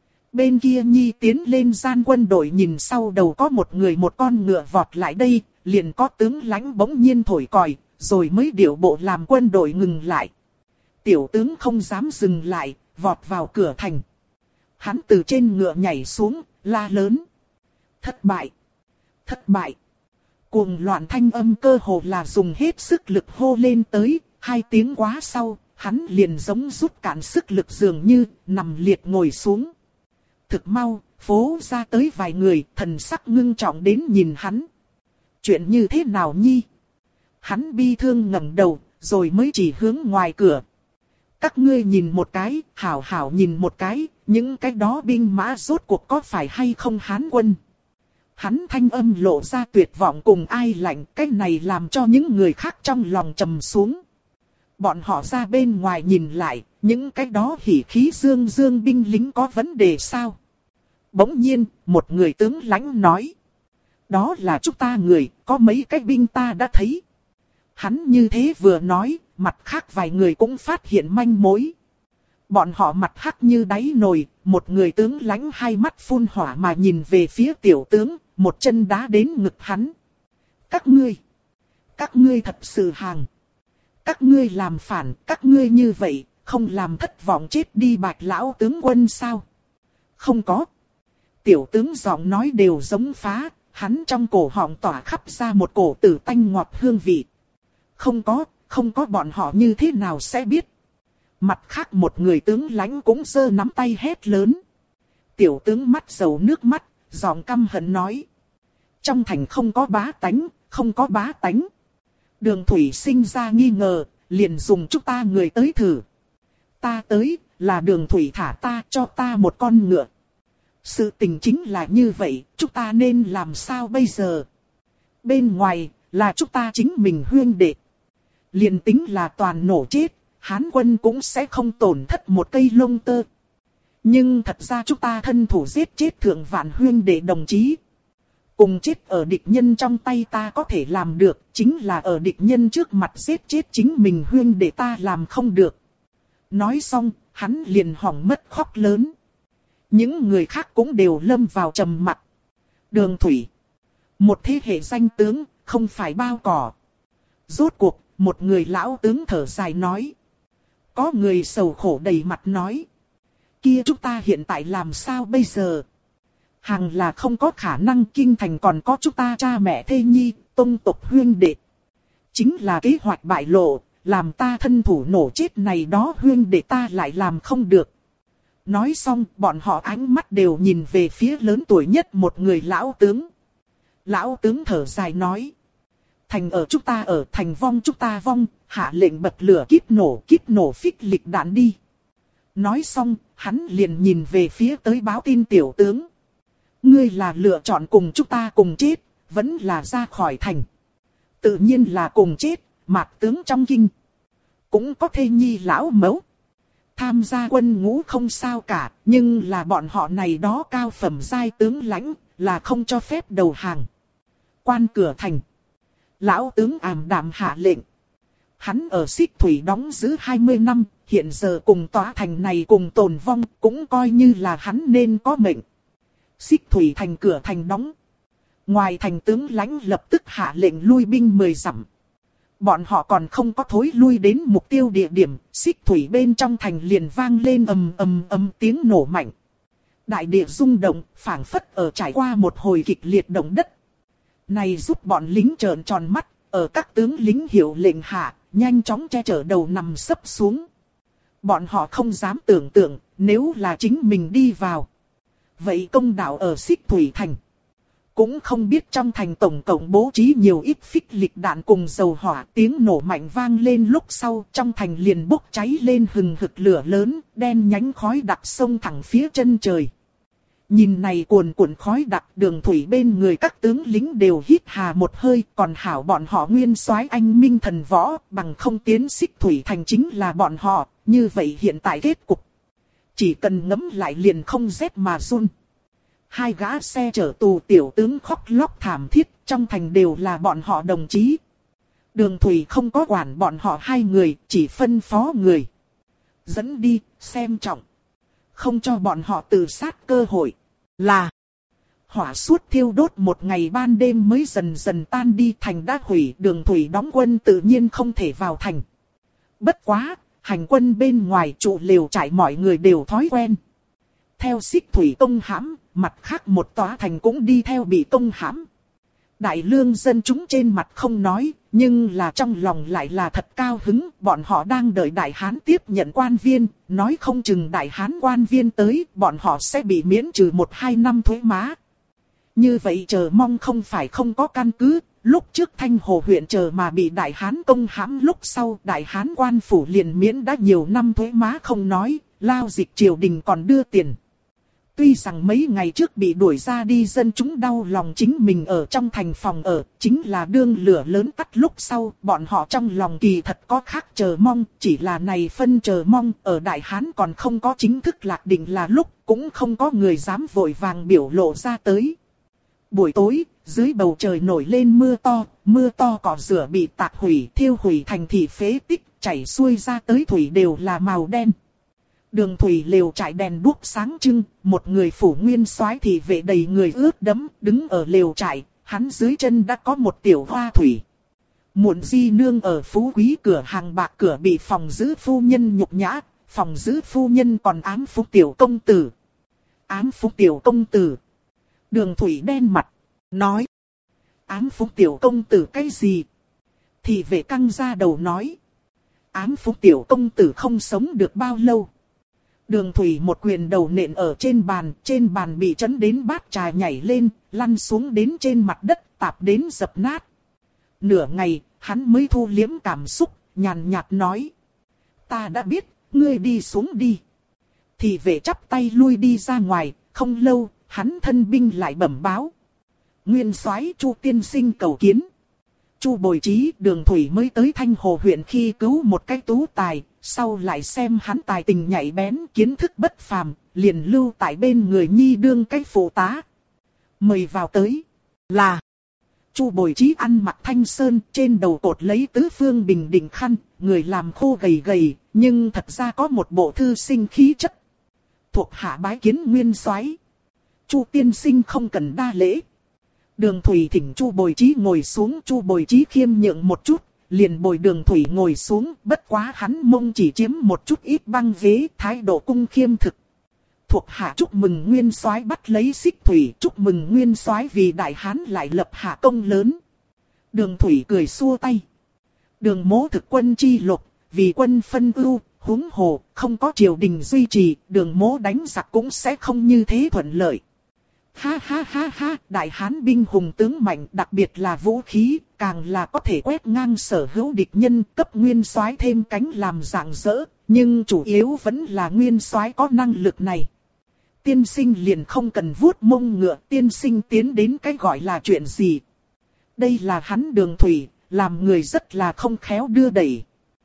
Bên kia Nhi tiến lên gian quân đội, nhìn sau đầu có một người một con ngựa vọt lại đây, liền có tướng lãnh bỗng nhiên thổi còi, rồi mới điều bộ làm quân đội ngừng lại. Tiểu tướng không dám dừng lại, vọt vào cửa thành. Hắn từ trên ngựa nhảy xuống, la lớn. Thất bại! Thất bại! Cuồng loạn thanh âm cơ hồ là dùng hết sức lực hô lên tới, 2 tiếng quá sau, hắn liền giống rút cạn sức lực dường như, nằm liệt ngồi xuống. Thực mau, phố ra tới vài người, thần sắc ngưng trọng đến nhìn hắn. Chuyện như thế nào Nhi? Hắn bi thương ngẩng đầu, rồi mới chỉ hướng ngoài cửa. Các ngươi nhìn một cái, hảo hảo nhìn một cái, những cái đó binh mã rốt cuộc có phải hay không Hán quân? Hắn thanh âm lộ ra tuyệt vọng cùng ai lạnh, cái này làm cho những người khác trong lòng trầm xuống. Bọn họ ra bên ngoài nhìn lại, những cái đó hỉ khí dương dương binh lính có vấn đề sao? Bỗng nhiên, một người tướng lãnh nói. Đó là chúng ta người, có mấy cái binh ta đã thấy. Hắn như thế vừa nói, mặt khác vài người cũng phát hiện manh mối. Bọn họ mặt hắc như đáy nồi, một người tướng lãnh hai mắt phun hỏa mà nhìn về phía tiểu tướng, một chân đá đến ngực hắn. Các ngươi thật sự hàng. Các ngươi làm phản, các ngươi như vậy, không làm thất vọng chết đi Bạch lão tướng quân sao? Không có. Tiểu tướng giọng nói đều giống phá, hắn trong cổ họng tỏa khắp ra một cổ tử tanh ngọt hương vị. Không có bọn họ như thế nào sẽ biết. Mặt khác một người tướng lãnh cũng giơ nắm tay hét lớn. Tiểu tướng mắt dầu nước mắt, giọng căm hận nói. Trong thành không có bá tánh, không có bá tánh. Đường Thủy sinh ra nghi ngờ, liền dùng chúng ta người tới thử. Ta tới, là Đường Thủy thả ta, cho ta một con ngựa. Sự tình chính là như vậy, chúng ta nên làm sao bây giờ? Bên ngoài, là chúng ta chính mình huyên đệ. Liền tính là toàn nổ chết, Hán quân cũng sẽ không tổn thất một cây lông tơ. Nhưng thật ra chúng ta thân thủ giết chết thượng vạn huyên đệ đồng chí. Cùng chết ở địch nhân trong tay ta có thể làm được, chính là ở địch nhân trước mặt giết chết chính mình huyên đệ ta làm không được. Nói xong, hắn liền hỏng mất khóc lớn. Những người khác cũng đều lâm vào trầm mặc. Đường Thủy, một thế hệ danh tướng, không phải bao cỏ. Rốt cuộc, một người lão tướng thở dài nói. Có người sầu khổ đầy mặt nói. Kia chúng ta hiện tại làm sao bây giờ? Hàng là không có khả năng, kinh thành còn có chúng ta cha mẹ thê nhi, tông tộc huyên đệ. Chính là kế hoạch bại lộ, làm ta thân thủ nổ chết này đó huyên đệ ta lại làm không được. Nói xong, bọn họ ánh mắt đều nhìn về phía lớn tuổi nhất một người lão tướng. Lão tướng thở dài nói. Thành ở chúng ta ở, thành vong chúng ta vong, hạ lệnh bật lửa kíp nổ phích lịch đạn đi. Nói xong, hắn liền nhìn về phía tới báo tin tiểu tướng. Ngươi là lựa chọn cùng chúng ta cùng chết, vẫn là ra khỏi thành. Tự nhiên là cùng chết, mạc tướng trong kinh. Cũng có thê nhi lão mẫu. Tham gia quân ngũ không sao cả, nhưng là bọn họ này đó cao phẩm giai tướng lãnh, là không cho phép đầu hàng. Quan cửa thành. Lão tướng ảm đạm hạ lệnh. hắn ở Xích Thủy đóng giữ 20 năm, hiện giờ cùng tòa thành này cùng tồn vong, cũng coi như là hắn nên có mệnh. Xích Thủy thành cửa thành đóng. Ngoài thành tướng lãnh lập tức hạ lệnh lui binh 10 dặm. Bọn họ còn không có thối lui đến mục tiêu địa điểm, Xích Thủy bên trong thành liền vang lên ầm ầm ầm tiếng nổ mạnh. Đại địa rung động, phảng phất ở trải qua một hồi kịch liệt động đất. Này giúp bọn lính trợn tròn mắt, ở các tướng lính hiệu lệnh hạ, nhanh chóng che chở đầu nằm sấp xuống. Bọn họ không dám tưởng tượng, nếu là chính mình đi vào. Vậy công đạo ở Xích Thủy thành. Cũng không biết trong thành tổng cộng bố trí nhiều ít phích lịch đạn cùng dầu hỏa, tiếng nổ mạnh vang lên lúc sau, trong thành liền bốc cháy lên hừng hực lửa lớn, đen nhánh khói đặc sông thẳng phía chân trời. Nhìn này cuồn cuộn khói đặc, Đường Thủy bên người các tướng lính đều hít hà một hơi, còn hảo bọn họ nguyên soái anh minh thần võ, bằng không tiến Xích Thủy thành chính là bọn họ, như vậy hiện tại kết cục. Chỉ cần ngẫm lại liền không rét mà run. Hai gã xe chở tù tiểu tướng khóc lóc thảm thiết, trong thành đều là bọn họ đồng chí. Đường Thủy không có quản bọn họ hai người, chỉ phân phó người. Dẫn đi, xem trọng. Không cho bọn họ tự sát cơ hội. Là hỏa suốt thiêu đốt một ngày ban đêm mới dần dần tan đi, thành đã hủy. Đường Thủy đóng quân tự nhiên không thể vào thành. Bất quá, hành quân bên ngoài trụ lều trại mọi người đều thói quen. Theo Xích Thủy công hãm, mặt khác một tòa thành cũng đi theo bị công hãm. Đại lương dân chúng trên mặt không nói, nhưng là trong lòng lại là thật cao hứng. Bọn họ đang đợi Đại Hán tiếp nhận quan viên, nói không chừng Đại Hán quan viên tới, bọn họ sẽ bị miễn trừ 1-2 năm thuế má. Như vậy chờ mong không phải không có căn cứ. Lúc trước Thanh Hồ huyện chờ mà bị Đại Hán công hãm, lúc sau Đại Hán quan phủ liền miễn đã nhiều năm thuế má không nói, lao dịch triều đình còn đưa tiền. Tuy rằng mấy ngày trước bị đuổi ra đi, dân chúng đau lòng chính mình ở trong thành phòng ở, chính là đương lửa lớn tắt lúc sau, bọn họ trong lòng kỳ thật có khác chờ mong, chỉ là này phân chờ mong, ở Đại Hán còn không có chính thức lạc định là lúc, cũng không có người dám vội vàng biểu lộ ra tới. Buổi tối, dưới bầu trời nổi lên mưa to cỏ rửa bị tạc hủy, thiêu hủy thành thị phế tích, chảy xuôi ra tới thủy đều là màu đen. Đường Thủy lều trại đèn đuốc sáng trưng, một người phủ nguyên soái thị vệ đầy người ướt đẫm, đứng ở lều trại, hắn dưới chân đã có một tiểu hoa thủy. Muộn di nương ở phú quý cửa hàng bạc cửa bị phòng giữ phu nhân nhục nhã, phòng giữ phu nhân còn ám phúc tiểu công tử. Ám phúc tiểu công tử. Đường Thủy đen mặt, nói. Ám phúc tiểu công tử cái gì? Thị vệ căng ra đầu nói. Ám phúc tiểu công tử không sống được bao lâu. Đường Thủy một quyền đầu nện ở trên bàn bị chấn đến bát trà nhảy lên, lăn xuống đến trên mặt đất, tạp đến dập nát. Nửa ngày, hắn mới thu liếm cảm xúc, nhàn nhạt nói. Ta đã biết, ngươi đi xuống đi. Thị vệ chắp tay lui đi ra ngoài, không lâu, hắn thân binh lại bẩm báo. Nguyên soái Chu tiên sinh cầu kiến. Chu Bồi Trí, Đường Thủy mới tới Thanh Hồ huyện khi cứu một cái tú tài, sau lại xem hắn tài tình nhạy bén, kiến thức bất phàm, liền lưu tại bên người nhi đương cái phụ tá. Mời vào tới. Là Chu Bồi Trí ăn mặc thanh sơn, trên đầu cột lấy tứ phương bình định khăn, người làm khô gầy gầy, nhưng thật ra có một bộ thư sinh khí chất. Thuộc hạ bái kiến nguyên soái. Chu tiên sinh không cần đa lễ. Đường Thủy thỉnh Chu Bồi Trí ngồi xuống, Chu Bồi Trí khiêm nhượng một chút, liền bồi Đường Thủy ngồi xuống, bất quá hắn mông chỉ chiếm một chút ít băng ghế, thái độ cung khiêm thực. Thuộc hạ chúc mừng nguyên soái bắt lấy Xích Thủy, chúc mừng nguyên soái vì Đại Hán lại lập hạ công lớn. Đường Thủy cười xua tay. Đường mỗ thực quân chi lục, vì quân phân ưu, huống hồ, không có triều đình duy trì, đường mỗ đánh giặc cũng sẽ không như thế thuận lợi. Ha ha ha ha, Đại Hán binh hùng tướng mạnh, đặc biệt là vũ khí, càng là có thể quét ngang sở hữu địch nhân, cấp nguyên soái thêm cánh làm rạng rỡ, nhưng chủ yếu vẫn là nguyên soái có năng lực này. Tiên sinh liền không cần vuốt mông ngựa, tiên sinh tiến đến cái gọi là chuyện gì. Đây là hắn Đường Thủy, làm người rất là không khéo đưa đẩy.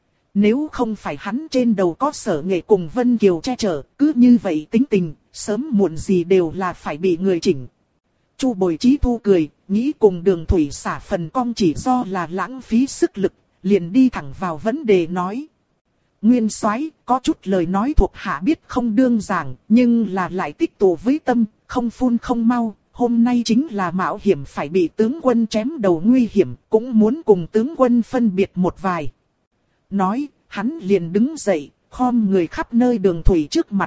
Nếu không phải hắn trên đầu có Sở Nghệ cùng Vân Kiều che chở, cứ như vậy tính tình, sớm muộn gì đều là phải bị người chỉnh. Chu Bồi Trí thu cười, nghĩ cùng Đường Thủy xả phần cong chỉ do là lãng phí sức lực, liền đi thẳng vào vấn đề nói. Nguyên soái, có chút lời nói thuộc hạ biết không đương giảng, nhưng là lại tích tụ với tâm, không phun không mau. Hôm nay chính là mạo hiểm phải bị tướng quân chém đầu nguy hiểm, cũng muốn cùng tướng quân phân biệt một vài. Nói, hắn liền đứng dậy, khom người khắp nơi Đường Thủy trước mặt.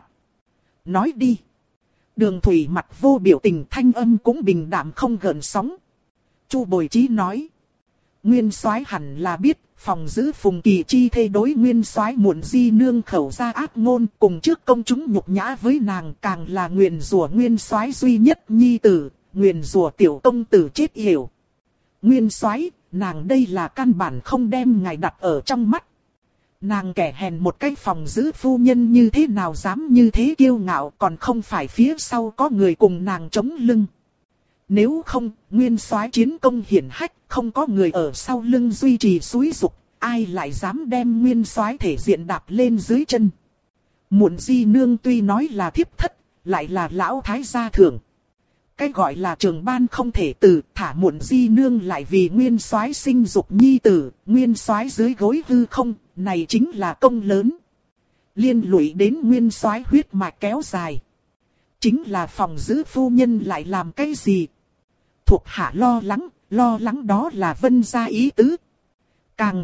Nói đi. Đường Thủy mặt vô biểu tình, thanh âm cũng bình đạm không gợn sóng. Chu Bồi Chí nói. Nguyên soái hẳn là biết, phòng giữ Phùng Kỳ Chi thê đối nguyên soái Muộn Di Nương khẩu ra ác ngôn, cùng trước công chúng nhục nhã với nàng, càng là nguyền rủa nguyên soái duy nhất nhi tử, nguyền rủa tiểu công tử chết yểu. Nguyên soái, nàng đây là căn bản không đem ngài đặt ở trong mắt. Nàng kẻ hèn một cái phòng giữ phu nhân như thế nào dám như thế kiêu ngạo, còn không phải phía sau có người cùng nàng chống lưng. Nếu không, nguyên soái chiến công hiển hách, không có người ở sau lưng duy trì xúi dục, ai lại dám đem nguyên soái thể diện đạp lên dưới chân. Muộn Di Nương tuy nói là thiếp thất, lại là lão thái gia thượng. Cái gọi là trường ban không thể từ, thả Muộn Di Nương lại vì nguyên soái sinh dục nhi tử, nguyên soái dưới gối hư không, này chính là công lớn. Liên lụy đến nguyên soái huyết mạch kéo dài. Chính là phòng giữ phu nhân lại làm cái gì? Thuộc hạ lo lắng đó là Vân gia ý tứ. Càng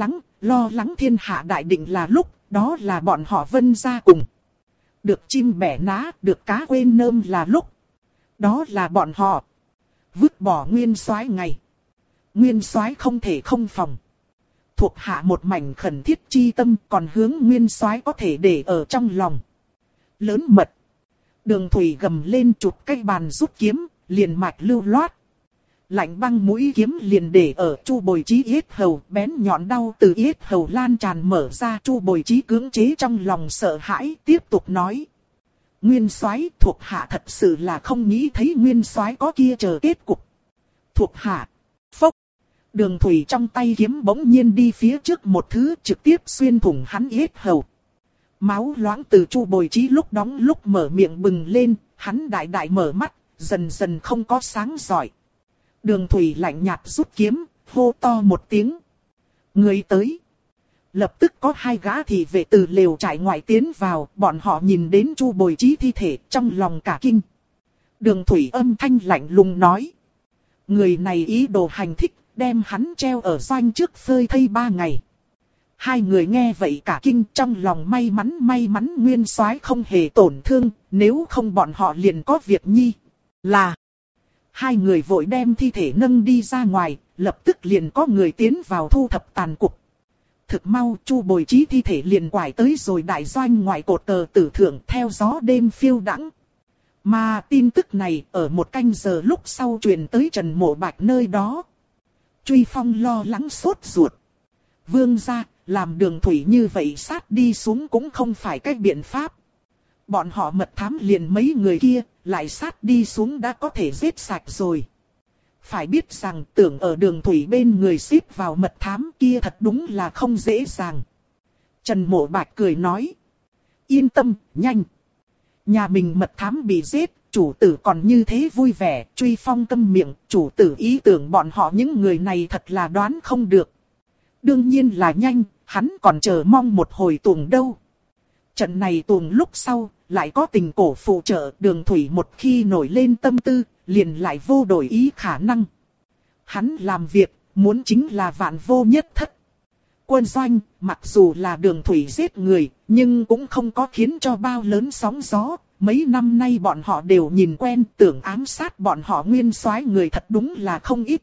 lo lắng thiên hạ đại định là lúc, đó là bọn họ Vân gia cùng. Được chim bẻ ná, được cá quên nơm là lúc. Đó là bọn họ. Vứt bỏ nguyên soái ngày. Nguyên soái không thể không phòng. Thuộc hạ một mảnh khẩn thiết chi tâm, còn hướng nguyên soái có thể để ở trong lòng. Lớn mật. Đường Thủy gầm lên chụp cái bàn rút kiếm, liền mạch lưu loát. Lạnh băng mũi kiếm liền để ở Chu Bồi Chí yết hầu, bén nhọn đau từ yết hầu lan tràn mở ra. Chu Bồi Chí cưỡng chế trong lòng sợ hãi, tiếp tục nói. Nguyên soái, thuộc hạ thật sự là không nghĩ thấy nguyên soái có kia chờ kết cục. Thuộc hạ, phốc. Đường Thủy trong tay kiếm bỗng nhiên đi phía trước một thứ, trực tiếp xuyên thủng hắn yết hầu. Máu loãng từ Chu Bồi Chí lúc đóng lúc mở miệng bừng lên, hắn đại đại mở mắt, dần dần không có sáng rọi. Đường Thủy lạnh nhạt rút kiếm, hô to một tiếng. Người tới. Lập tức có hai gã thị vệ từ lều trại ngoại tiến vào, bọn họ nhìn đến Chu Bồi Chí thi thể trong lòng cả kinh. Đường Thủy âm thanh lạnh lùng nói. Người này ý đồ hành thích, đem hắn treo ở doanh trước phơi thây 3 ngày. Hai người nghe vậy cả kinh, trong lòng may mắn nguyên soái không hề tổn thương, nếu không bọn họ liền có việc nhi. Là hai người vội đem thi thể nâng đi ra ngoài, lập tức liền có người tiến vào thu thập tàn cục. Thực mau Chu Bồi Chí thi thể liền quải tới rồi đại doanh ngoài cột cờ tử thượng, theo gió đêm phiêu đãng. Mà tin tức này ở một canh giờ lúc sau truyền tới Trần Mộ Bạch nơi đó. Truy Phong lo lắng sốt ruột. Vương gia, làm Đường Thủy như vậy sát đi xuống cũng không phải cách biện pháp. Bọn họ mật thám liền mấy người kia, lại sát đi xuống đã có thể giết sạch rồi. Phải biết rằng tưởng ở Đường Thủy bên người xếp vào mật thám kia thật đúng là không dễ dàng. Trần Mộ Bạch cười nói. Yên tâm, nhanh. Nhà mình mật thám bị giết, chủ tử còn như thế vui vẻ. Truy Phong câm miệng, chủ tử ý tưởng bọn họ những người này thật là đoán không được. Đương nhiên là nhanh, hắn còn chờ mong một hồi tuồng đâu. Trận này tuồng lúc sau, lại có tình cổ phụ trợ. Đường Thủy một khi nổi lên tâm tư, liền lại vô đổi ý khả năng. Hắn làm việc, muốn chính là vạn vô nhất thất. Quân doanh, mặc dù là Đường Thủy giết người, nhưng cũng không có khiến cho bao lớn sóng gió. Mấy năm nay bọn họ đều nhìn quen, tưởng ám sát bọn họ nguyên soái người thật đúng là không ít.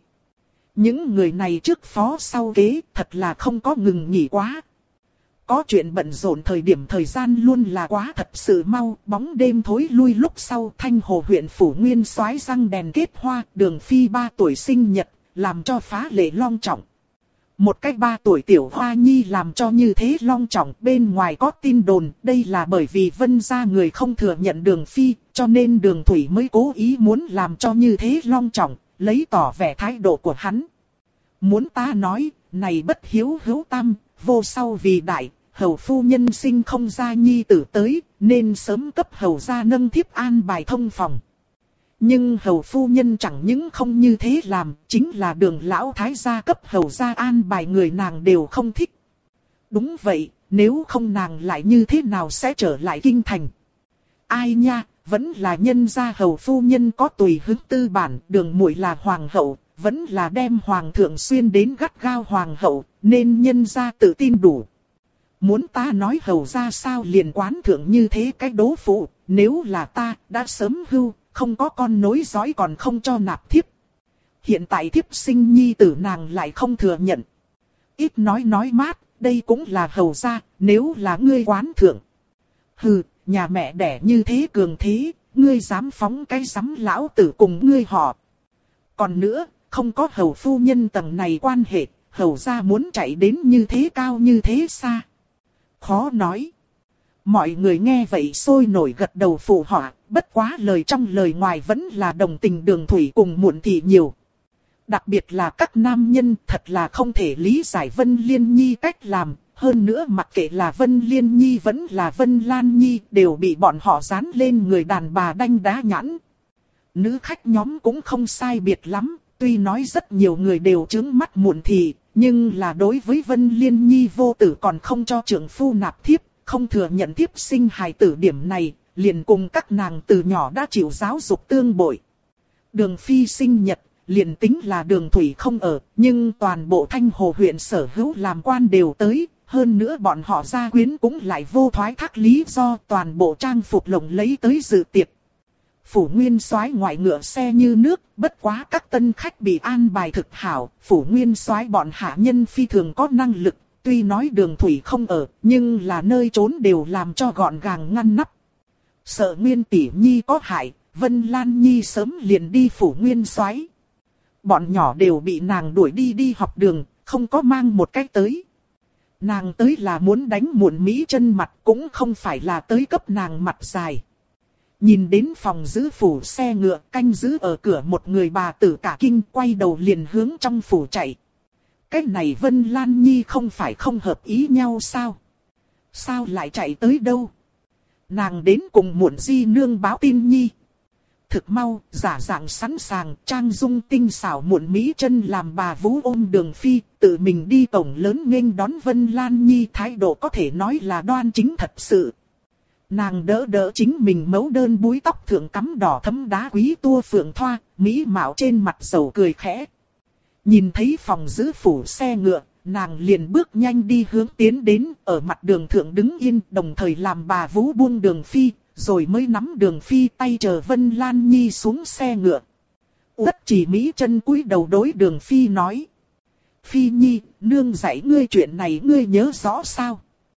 Những người này trước phó sau kế, thật là không có ngừng nghỉ quá. Có chuyện bận rộn thời gian luôn là quá thật sự mau, bóng đêm thối lui lúc sau Thanh Hồ huyện phủ nguyên soái răng đèn kết hoa, Đường Phi 3 tuổi sinh nhật, làm cho phá lệ long trọng. Một cách 3 tuổi tiểu hoa nhi làm cho như thế long trọng, bên ngoài có tin đồn, đây là bởi vì Vân gia người không thừa nhận Đường Phi, cho nên Đường Thủy mới cố ý muốn làm cho như thế long trọng, lấy tỏ vẻ thái độ của hắn. Muốn ta nói, này bất hiếu hữu tam, vô sau vì đại, hầu phu nhân sinh không ra nhi tử tới, nên sớm cấp hầu gia nâng thiếp an bài thông phòng. Nhưng hầu phu nhân chẳng những không như thế làm, chính là Đường lão thái gia cấp hầu gia an bài người nàng đều không thích. Đúng vậy, nếu không nàng lại như thế nào sẽ trở lại kinh thành? Ai nha, vẫn là nhân gia hầu phu nhân có tùy hứng tư bản, Đường muội là hoàng hậu, vẫn là đem hoàng thượng xuyên đến gắt gao hoàng hậu, nên nhân gia tự tin đủ. Muốn ta nói hầu gia sao liền quán thượng như thế cái đố phụ, nếu là ta đã sớm hưu, không có con nối dõi còn không cho nạp thiếp. Hiện tại thiếp sinh nhi tử nàng lại không thừa nhận. Ít nói mát, đây cũng là hầu gia, nếu là ngươi quán thượng. Hừ, nhà mẹ đẻ như thế cường thế, ngươi dám phóng cái sắm lão tử cùng ngươi họ. Còn nữa, không có hầu phu nhân tầng này quan hệ, hầu gia muốn chạy đến như thế cao như thế xa. Khó nói. Mọi người nghe vậy sôi nổi gật đầu phụ họa, bất quá lời trong lời ngoài vẫn là đồng tình Đường Thủy cùng Muộn Thị nhiều. Đặc biệt là các nam nhân thật là không thể lý giải Vân Liên Nhi cách làm, hơn nữa mặc kệ là Vân Liên Nhi vẫn là Vân Lan Nhi đều bị bọn họ dán lên người đàn bà đanh đá nhãn. Nữ khách nhóm cũng không sai biệt lắm, tuy nói rất nhiều người đều trướng mắt Muộn Thị, nhưng là đối với Vân Liên Nhi vô tử còn không cho trượng phu nạp thiếp, không thừa nhận thiếp sinh hài tử điểm này, liền cùng các nàng từ nhỏ đã chịu giáo dục tương bội. Đường Phi sinh nhật, liền tính là Đường Thủy không ở, nhưng toàn bộ Thanh Hồ huyện sở hữu làm quan đều tới, hơn nữa bọn họ gia quyến cũng lại vô thoái thác lý do toàn bộ trang phục lộng lấy tới dự tiệc. Phủ Nguyên Soái ngoại ngựa xe như nước, bất quá các tân khách bị an bài thực hảo, Phủ Nguyên Soái bọn hạ nhân phi thường có năng lực, tuy nói Đường Thủy không ở, nhưng là nơi trốn đều làm cho gọn gàng ngăn nắp. Sợ Nguyên tỷ nhi có hại, Vân Lan Nhi sớm liền đi Phủ Nguyên Soái. Bọn nhỏ đều bị nàng đuổi đi học đường, không có mang một cách tới. Nàng tới là muốn đánh Muộn Mỹ chân mặt, cũng không phải là tới cấp nàng mặt dài. Nhìn đến phòng giữ phủ xe ngựa, canh giữ ở cửa một người bà tử cả kinh, quay đầu liền hướng trong phủ chạy. Cái này Vân Lan Nhi không phải không hợp ý nhau sao? Sao lại chạy tới đâu? Nàng đến cùng Muộn Di nương báo tin nhi. Thực mau, giả dạng sẵn sàng, trang dung tinh xảo Muộn Mỹ chân làm bà vú ôm Đường Phi, tự mình đi cổng lớn nghênh đón Vân Lan Nhi, thái độ có thể nói là đoan chính thật sự. Nàng đỡ chính mình mấu đơn búi tóc thượng cắm đỏ thấm đá quý tua phượng thoa, mỹ mạo trên mặt dầu cười khẽ. Nhìn thấy phòng giữ phủ xe ngựa, nàng liền bước nhanh đi hướng tiến đến, ở mặt đường thượng đứng yên, đồng thời làm bà vú buông Đường Phi, rồi mới nắm Đường Phi tay chờ Vân Lan Nhi xuống xe ngựa. Uất Chỉ Mỹ chân cúi đầu đối Đường Phi nói. Phi Nhi, nương dạy ngươi chuyện này ngươi nhớ rõ sao?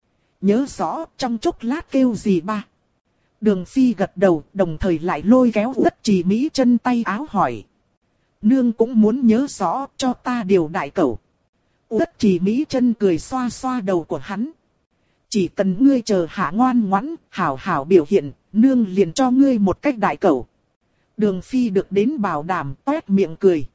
Nhớ rõ, trong chốc lát kêu gì ba? Đường Phi gật đầu, đồng thời lại lôi kéo Uất Chỉ Mỹ chân tay áo hỏi. Nương cũng muốn nhớ rõ, cho ta điều đại cẩu. Uất Chỉ Mỹ chân cười xoa xoa đầu của hắn. Chỉ cần ngươi chờ hạ ngoan ngoãn, hảo hảo biểu hiện, nương liền cho ngươi một cách đại cẩu. Đường Phi được đến bảo đảm, toét miệng cười.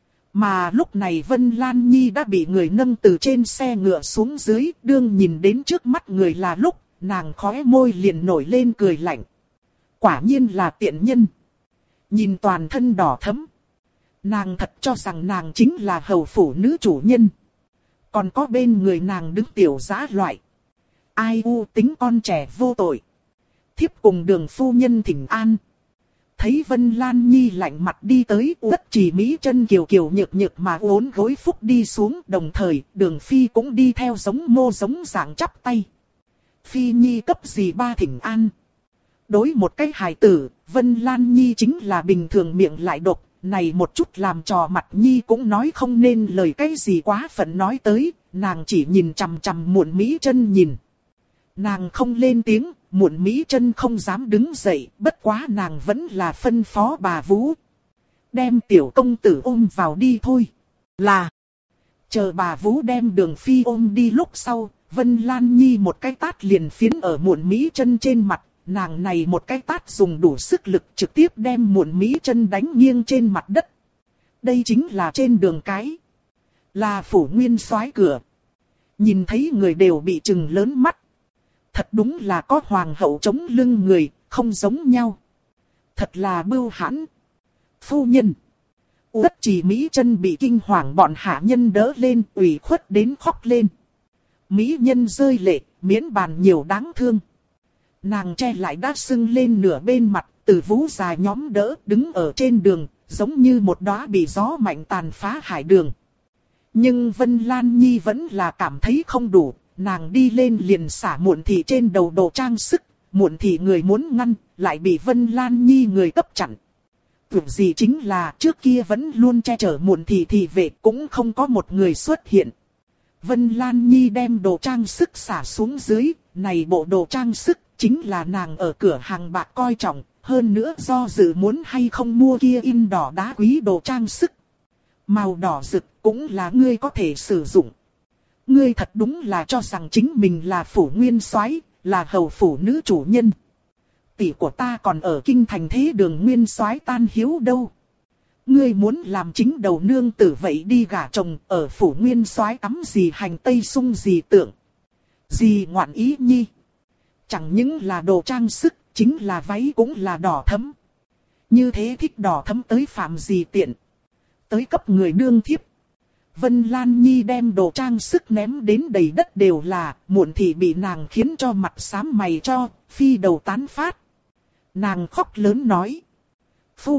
Mà lúc này Vân Lan Nhi đã bị người nâng từ trên xe ngựa xuống dưới, đương nhìn đến trước mắt người là lúc, nàng khóe môi liền nổi lên cười lạnh. Quả nhiên là tiện nhân. Nhìn toàn thân đỏ thẫm. Nàng thật cho rằng nàng chính là hầu phủ nữ chủ nhân. Còn có bên người nàng đứng tiểu dã loại. Ai u tính con trẻ vô tội. Thiếp cùng Đường phu nhân thỉnh an. Thấy Vân Lan Nhi lạnh mặt đi tới, Uất Chỉ Mỹ chân kiều kiều nhược nhược mà uốn gối phúc đi xuống, đồng thời Đường Phi cũng đi theo giống mô giống dạng chắp tay. Phi Nhi cấp gì ba thỉnh an. Đối một cái hài tử, Vân Lan Nhi chính là bình thường miệng lại độc, này một chút làm trò mặt Nhi cũng nói không nên lời cái gì quá phận nói tới, nàng chỉ nhìn chằm chằm Muộn Mỹ chân nhìn. Nàng không lên tiếng, Muộn Mỹ chân không dám đứng dậy, bất quá nàng vẫn là phân phó bà vú. Đem tiểu công tử ôm vào đi thôi. Là. Chờ bà vú đem Đường Phi ôm đi lúc sau, Vân Lan Nhi một cái tát liền phiến ở Muộn Mỹ chân trên mặt. Nàng này một cái tát dùng đủ sức lực trực tiếp đem Muộn Mỹ chân đánh nghiêng trên mặt đất. Đây chính là trên đường cái. Là phủ nguyên soái cửa. Nhìn thấy người đều bị trừng lớn mắt. Thật đúng là có hoàng hậu chống lưng người, không giống nhau. Thật là bưu hãn. Phu nhân. Uất Trì Mỹ chân bị kinh hoàng bọn hạ nhân đỡ lên, ủy khuất đến khóc lên. Mỹ nhân rơi lệ, miễn bàn nhiều đáng thương. Nàng che lại đã sưng lên nửa bên mặt, từ vũ dài nhóm đỡ đứng ở trên đường, giống như một đóa bị gió mạnh tàn phá hải đường. Nhưng Vân Lan Nhi vẫn là cảm thấy không đủ, nàng đi lên liền xả Muộn Thị trên đầu đồ trang sức, Muộn Thị người muốn ngăn, lại bị Vân Lan Nhi người cấp chặn. Tưởng gì chính là trước kia vẫn luôn che chở Muộn Thị vệ cũng không có một người xuất hiện. Vân Lan Nhi đem đồ trang sức xả xuống dưới, này bộ đồ trang sức chính là nàng ở cửa hàng bạc coi trọng, hơn nữa do dự muốn hay không mua kia in đỏ đá quý đồ trang sức. Màu đỏ rực cũng là ngươi có thể sử dụng. Ngươi thật đúng là cho rằng chính mình là phủ nguyên soái, là hầu phủ nữ chủ nhân. Tỷ của ta còn ở kinh thành thế đường nguyên soái tan hiếu đâu. Ngươi muốn làm chính đầu nương tử vậy đi gả chồng ở phủ nguyên soái tắm gì hành tây sung gì tượng. Gì ngoạn ý nhi. Chẳng những là đồ trang sức, chính là váy cũng là đỏ thẫm. Như thế thích đỏ thẫm tới phạm gì tiện. Tới cấp người đương thiếp. Vân Lan Nhi đem đồ trang sức ném đến đầy đất đều là, Muộn Thị bị nàng khiến cho mặt xám mày cho, phi đầu tán phát. Nàng khóc lớn nói. Phu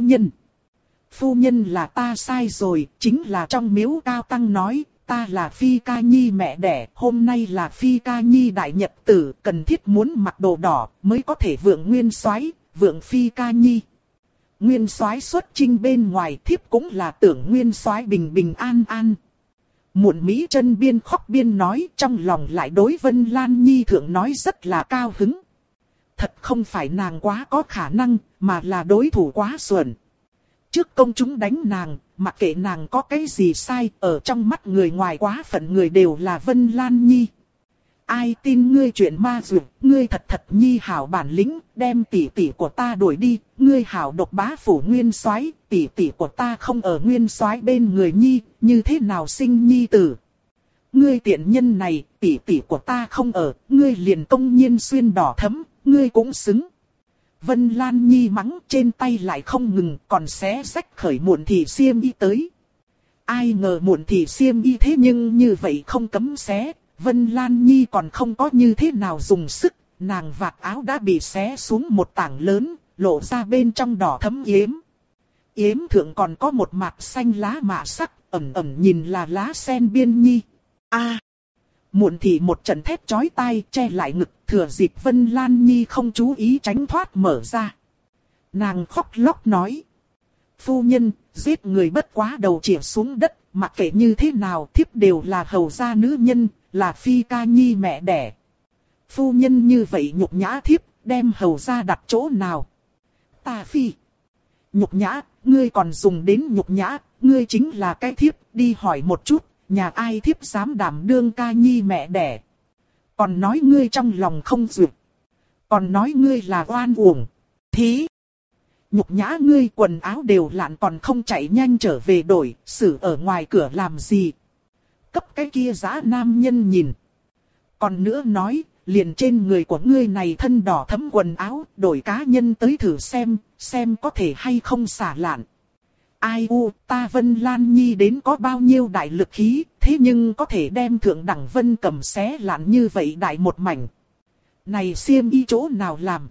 nhân là ta sai rồi, chính là trong miếu cao tăng nói, ta là Phi Ca Nhi mẹ đẻ, hôm nay là Phi Ca Nhi đại nhật tử, cần thiết muốn mặc đồ đỏ mới có thể vượng nguyên soái, vượng Phi Ca Nhi. Nguyên soái xuất chinh bên ngoài, thiếp cũng là tưởng nguyên soái bình bình an an. Muộn Mỹ chân biên khóc biên nói, trong lòng lại đối Vân Lan Nhi thượng nói rất là cao hứng. Thật không phải nàng quá có khả năng, mà là đối thủ quá xuẩn. Trước công chúng đánh nàng, mặc kệ nàng có cái gì sai, ở trong mắt người ngoài quá phận người đều là Vân Lan Nhi. Ai tin ngươi chuyện ma dược, ngươi thật nhi hảo bản lĩnh, đem tỷ tỷ của ta đuổi đi, ngươi hảo độc bá phủ nguyên soái, tỷ tỷ của ta không ở nguyên soái bên người nhi, như thế nào sinh nhi tử. Ngươi tiện nhân này, tỷ tỷ của ta không ở, ngươi liền công nhiên xuyên đỏ thẫm, ngươi cũng xứng. Vân Lan Nhi mắng trên tay lại không ngừng, còn xé rách khởi Muộn Thị xiêm y tới. Ai ngờ Muộn Thị xiêm y thế nhưng như vậy không cấm xé. Vân Lan Nhi còn không có như thế nào dùng sức, nàng vạt áo đã bị xé xuống một tảng lớn, lộ ra bên trong đỏ thẫm yếm. Yếm thượng còn có một mạt xanh lá mạ sắc, ẩn nhìn là lá sen biên nhi. Muộn Thị một trận thét chói tai che lại ngực, thừa dịp Vân Lan Nhi không chú ý tránh thoát mở ra. Nàng khóc lóc nói. Phu nhân, giết người bất quá đầu chĩa xuống đất, mặc kệ như thế nào thiếp đều là hầu gia nữ nhân, là Phi Ca Nhi mẹ đẻ. Phu nhân như vậy nhục nhã thiếp, đem hầu gia đặt chỗ nào? Ta phi. Nhục nhã, ngươi còn dùng đến nhục nhã, ngươi chính là cái thiếp, đi hỏi một chút, nhà ai thiếp dám đảm đương Ca Nhi mẹ đẻ. Còn nói ngươi trong lòng không duyệt. Còn nói ngươi là oan uổng. Thí. Nhục nhã ngươi quần áo đều lạn còn không chạy nhanh trở về đổi, xử ở ngoài cửa làm gì. Cấp cái kia dã nam nhân nhìn. Còn nữa nói, liền trên người của ngươi này thân đỏ thẫm quần áo, đổi cá nhân tới thử xem có thể hay không xả lạn. Ai u, ta Vân Lan Nhi đến có bao nhiêu đại lực khí, thế nhưng có thể đem thượng đẳng Vân Cầm xé lạn như vậy đại một mảnh. Này xiêm y chỗ nào làm?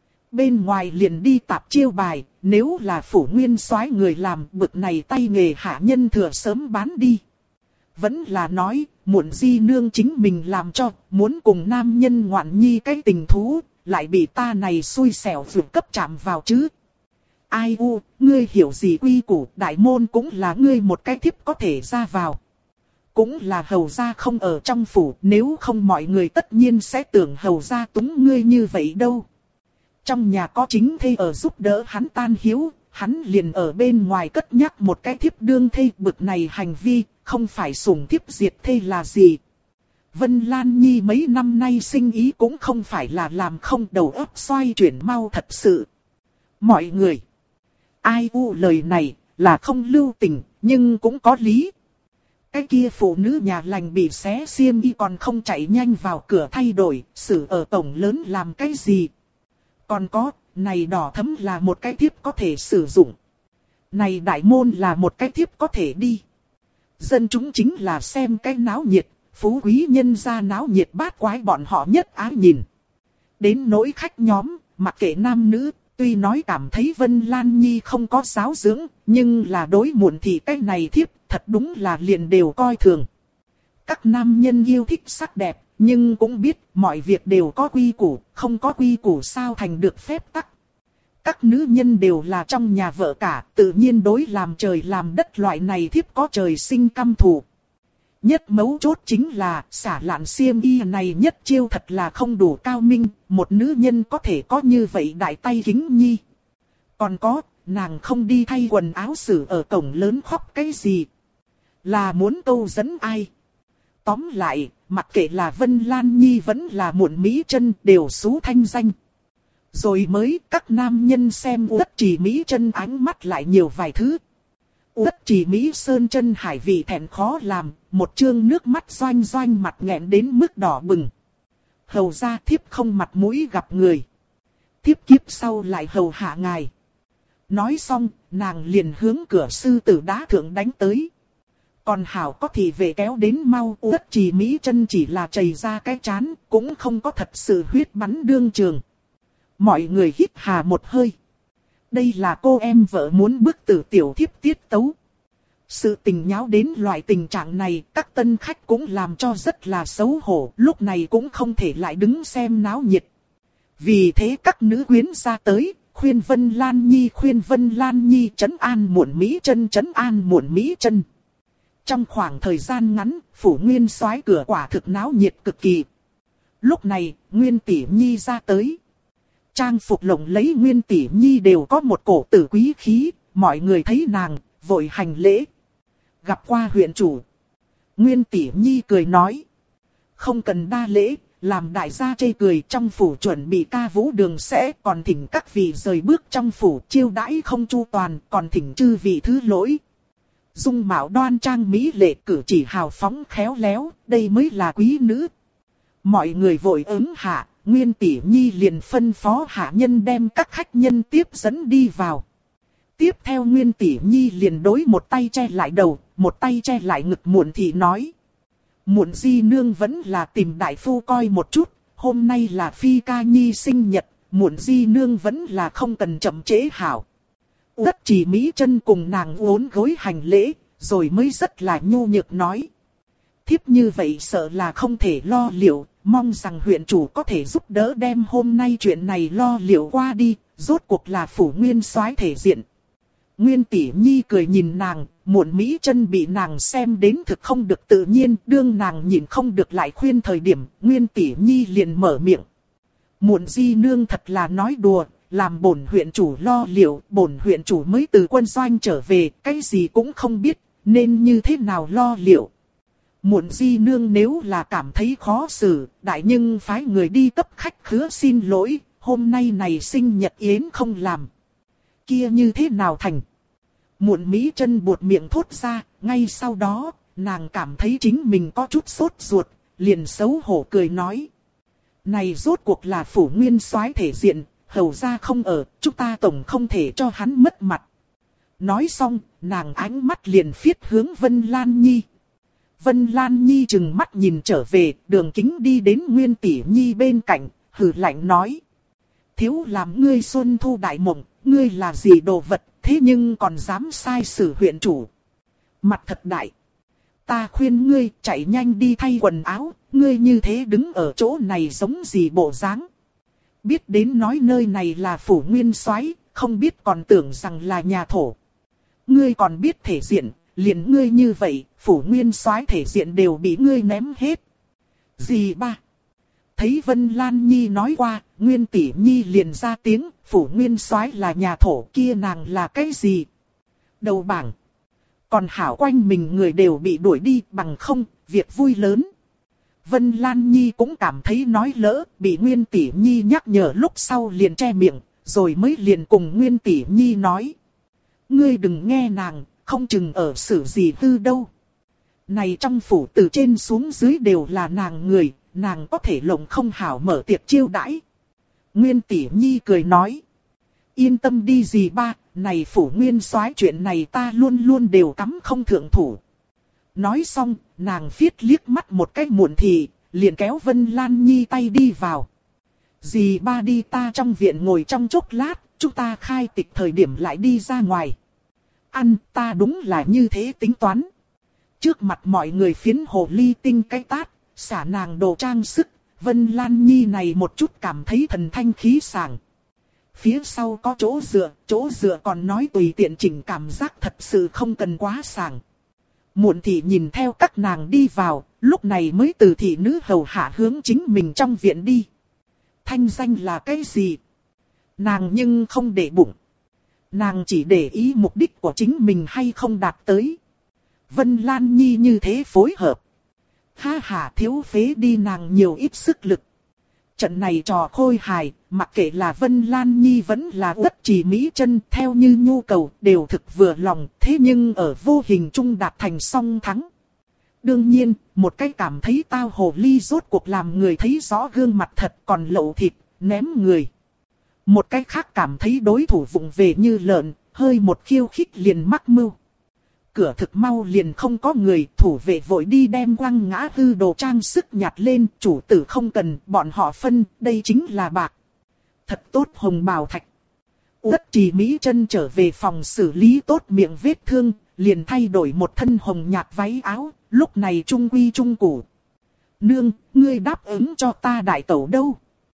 Bên ngoài liền đi tạp chiêu bài, nếu là phủ nguyên soái người làm bực này tay nghề hạ nhân thừa sớm bán đi. Vẫn là nói, Muộn di nương chính mình làm cho, muốn cùng nam nhân ngoạn nhi cái tình thú, lại bị ta này xui xẻo vượt cấp chạm vào chứ. Ai u, ngươi hiểu gì quy củ, đại môn cũng là ngươi một cái thiếp có thể ra vào. Cũng là hầu gia không ở trong phủ, nếu không mọi người tất nhiên sẽ tưởng hầu gia túng ngươi như vậy đâu. Trong nhà có chính thê ở giúp đỡ hắn tan hiếu, hắn liền ở bên ngoài cất nhắc một cái thiếp đương thê, bực này hành vi, không phải sủng thiếp diệt thê là gì. Vân Lan Nhi mấy năm nay sinh ý cũng không phải là làm không, đầu óc xoay chuyển mau thật sự. Mọi người, ai u lời này là không lưu tình, nhưng cũng có lý. Cái kia phụ nữ nhà lành bị xé xiêm y còn không chạy nhanh vào cửa thay đổi, xử ở tổng lớn làm cái gì. Còn có, này đỏ thẫm là một cái thiếp có thể sử dụng. Này đại môn là một cái thiếp có thể đi. Dân chúng chính là xem cái náo nhiệt, phú quý nhân gia náo nhiệt bát quái bọn họ nhất ái nhìn. Đến nỗi khách nhóm, mặc kệ nam nữ, tuy nói cảm thấy Vân Lan Nhi không có giáo dưỡng, nhưng là đối muộn thì cái này thiếp thật đúng là liền đều coi thường. Các nam nhân yêu thích sắc đẹp, nhưng cũng biết mọi việc đều có quy củ, không có quy củ sao thành được phép tắc. Các nữ nhân đều là trong nhà vợ cả, tự nhiên đối làm trời làm đất loại này thiếp có trời sinh căm thù. Nhất mấu chốt chính là xả lạn xiêm y này nhất chiêu thật là không đủ cao minh, một nữ nhân có thể có như vậy đại tay kính nhi. Còn có, nàng không đi thay quần áo xử ở cổng lớn khóc cái gì. Là muốn câu dẫn ai? Tóm lại, mặc kệ là Vân Lan Nhi vẫn là Muộn Mỹ Chân đều xú thanh danh. Rồi mới các nam nhân xem Uất Trì Mỹ Chân ánh mắt lại nhiều vài thứ. Uất Trì Mỹ Sơn chân hải vị thẹn khó làm, một trương nước mắt doanh doanh mặt nghẹn đến mức đỏ bừng. Hầu ra thiếp không mặt mũi gặp người. Thiếp kiếp sau lại hầu hạ ngài. Nói xong, nàng liền hướng cửa sư tử đá thượng đánh tới. Còn hảo có thì về kéo đến mau. Uất Trì Mỹ Chân chỉ là chảy ra cái chán, cũng không có thật sự huyết bắn đương trường. Mọi người hít hà một hơi. Đây là cô em vợ muốn bức tử tiểu thiếp tiết tấu. Sự tình nháo đến loại tình trạng này, các tân khách cũng làm cho rất là xấu hổ, lúc này cũng không thể lại đứng xem náo nhiệt. Vì thế các nữ quyến ra tới, khuyên Vân Lan Nhi trấn an Muộn Mỹ Chân, trấn an Muộn Mỹ Chân. Trong khoảng thời gian ngắn, phủ Nguyên Soái cửa quả thực náo nhiệt cực kỳ. Lúc này, Nguyên Tỷ Nhi ra tới. Trang phục lộng lấy Nguyên Tỷ Nhi đều có một cổ tử quý khí, mọi người thấy nàng, vội hành lễ. Gặp qua huyện chủ. Nguyên Tỷ Nhi cười nói. Không cần đa lễ, làm đại gia chê cười, trong phủ chuẩn bị ca vũ đường sẽ còn thỉnh các vị rời bước trong phủ, chiêu đãi không chu toàn, còn thỉnh chư vị thứ lỗi. Dung mạo đoan trang mỹ lệ, cử chỉ hào phóng khéo léo, đây mới là quý nữ. Mọi người vội ứng hạ, Nguyên Tỷ Nhi liền phân phó hạ nhân đem các khách nhân tiếp dẫn đi vào. Tiếp theo Nguyên Tỷ Nhi liền đối một tay che lại đầu, một tay che lại ngực Muộn thị nói. Muộn di nương vẫn là tìm đại phu coi một chút, hôm nay là Phi ca nhi sinh nhật, Muộn di nương vẫn là không cần chậm trễ hảo. Uất Trì Mỹ Chân cùng nàng uốn gối hành lễ, rồi mới rất là nhu nhược nói. Thiếp như vậy sợ là không thể lo liệu, mong rằng huyện chủ có thể giúp đỡ đem hôm nay chuyện này lo liệu qua đi, rốt cuộc là phủ Nguyên Soái thể diện. Nguyên Tỷ Nhi cười nhìn nàng, Muộn Mỹ Chân bị nàng xem đến thực không được tự nhiên, đương nàng nhìn không được lại khuyên thời điểm, Nguyên Tỷ Nhi liền mở miệng. Muộn di nương thật là nói đùa, làm bổn huyện chủ lo liệu, bổn huyện chủ mới từ quân doanh trở về, cái gì cũng không biết, nên như thế nào lo liệu. Muộn di nương nếu là cảm thấy khó xử, đại nhưng phái người đi cấp khách khứa xin lỗi, hôm nay này sinh nhật yến không làm. Kia như thế nào thành? Muộn Mỹ Chân buột miệng thốt ra, ngay sau đó, nàng cảm thấy chính mình có chút sốt ruột, liền xấu hổ cười nói. Này rốt cuộc là phủ Nguyên Soái thể diện, hầu ra không ở, chúng ta tổng không thể cho hắn mất mặt. Nói xong, nàng ánh mắt liền phiết hướng Vân Lan Nhi. Vân Lan Nhi chừng mắt nhìn trở về, Đường Kính đi đến Nguyên Tỷ Nhi bên cạnh, hừ lạnh nói. Thiếu làm ngươi xuân thu đại mộng, ngươi là gì đồ vật, thế nhưng còn dám sai xử huyện chủ. Mặt thật đại. Ta khuyên ngươi chạy nhanh đi thay quần áo, ngươi như thế đứng ở chỗ này giống gì bộ dáng. Biết đến nói nơi này là phủ Nguyên Soái, không biết còn tưởng rằng là nhà thổ. Ngươi còn biết thể diện, liền ngươi như vậy, phủ Nguyên Soái thể diện đều bị ngươi ném hết. Gì ba? Thấy Vân Lan Nhi nói qua, Nguyên Tỷ Nhi liền ra tiếng, phủ Nguyên Soái là nhà thổ, kia nàng là cái gì? Đầu bảng. Còn hảo quanh mình người đều bị đuổi đi, bằng không, việc vui lớn. Vân Lan Nhi cũng cảm thấy nói lỡ, bị Nguyên Tỷ Nhi nhắc nhở lúc sau liền che miệng, rồi mới liền cùng Nguyên Tỷ Nhi nói. Ngươi đừng nghe nàng, không chừng ở xử gì hư đâu. Này trong phủ từ trên xuống dưới đều là nàng người, nàng có thể lộng không hảo mở tiệc chiêu đãi. Nguyên Tỷ Nhi cười nói. Yên tâm đi dì ba, này phủ nguyên soái chuyện này ta luôn luôn đều cắm không thượng thủ. Nói xong, nàng phiết liếc mắt một cái Muộn Thị, liền kéo Vân Lan Nhi tay đi vào. Dì ba đi ta trong viện ngồi trong chốc lát, chúng ta khai tịch thời điểm lại đi ra ngoài. Ăn ta đúng là như thế tính toán. Trước mặt mọi người phiến hồ ly tinh cái tát, xả nàng đồ trang sức, Vân Lan Nhi này một chút cảm thấy thần thanh khí sảng. Phía sau có chỗ dựa còn nói tùy tiện chỉnh cảm giác thật sự không cần quá sảng. Muộn Thị nhìn theo các nàng đi vào, lúc này mới từ thị nữ hầu hạ hướng chính mình trong viện đi. Thanh danh là cái gì? Nàng nhưng không để bụng. Nàng chỉ để ý mục đích của chính mình hay không đạt tới. Vân Lan Nhi như thế phối hợp. Ha ha, thiếu phế đi nàng nhiều ít sức lực. Trận này trò khôi hài, mặc kệ là Vân Lan Nhi vẫn là Uất Trì Mỹ Chân theo như nhu cầu đều thực vừa lòng, thế nhưng ở vô hình trung đạt thành song thắng. Đương nhiên, một cái cảm thấy tao hồ ly rốt cuộc làm người thấy rõ gương mặt thật còn lậu thịt, ném người. Một cái khác cảm thấy đối thủ vụng về như lợn, hơi một khiêu khích liền mắc mưu. Cửa thực mau liền không có người, thủ vệ vội đi đem quăng ngã hư đồ trang sức nhặt lên, chủ tử không cần, bọn họ phân, đây chính là bạc. Thật tốt hồng bào thạch. Uất Trì Mỹ Chân trở về phòng xử lý tốt miệng vết thương, liền thay đổi một thân hồng nhạt váy áo, lúc này trung quy trung củ. Nương, ngươi đáp ứng cho ta đại tẩu đâu?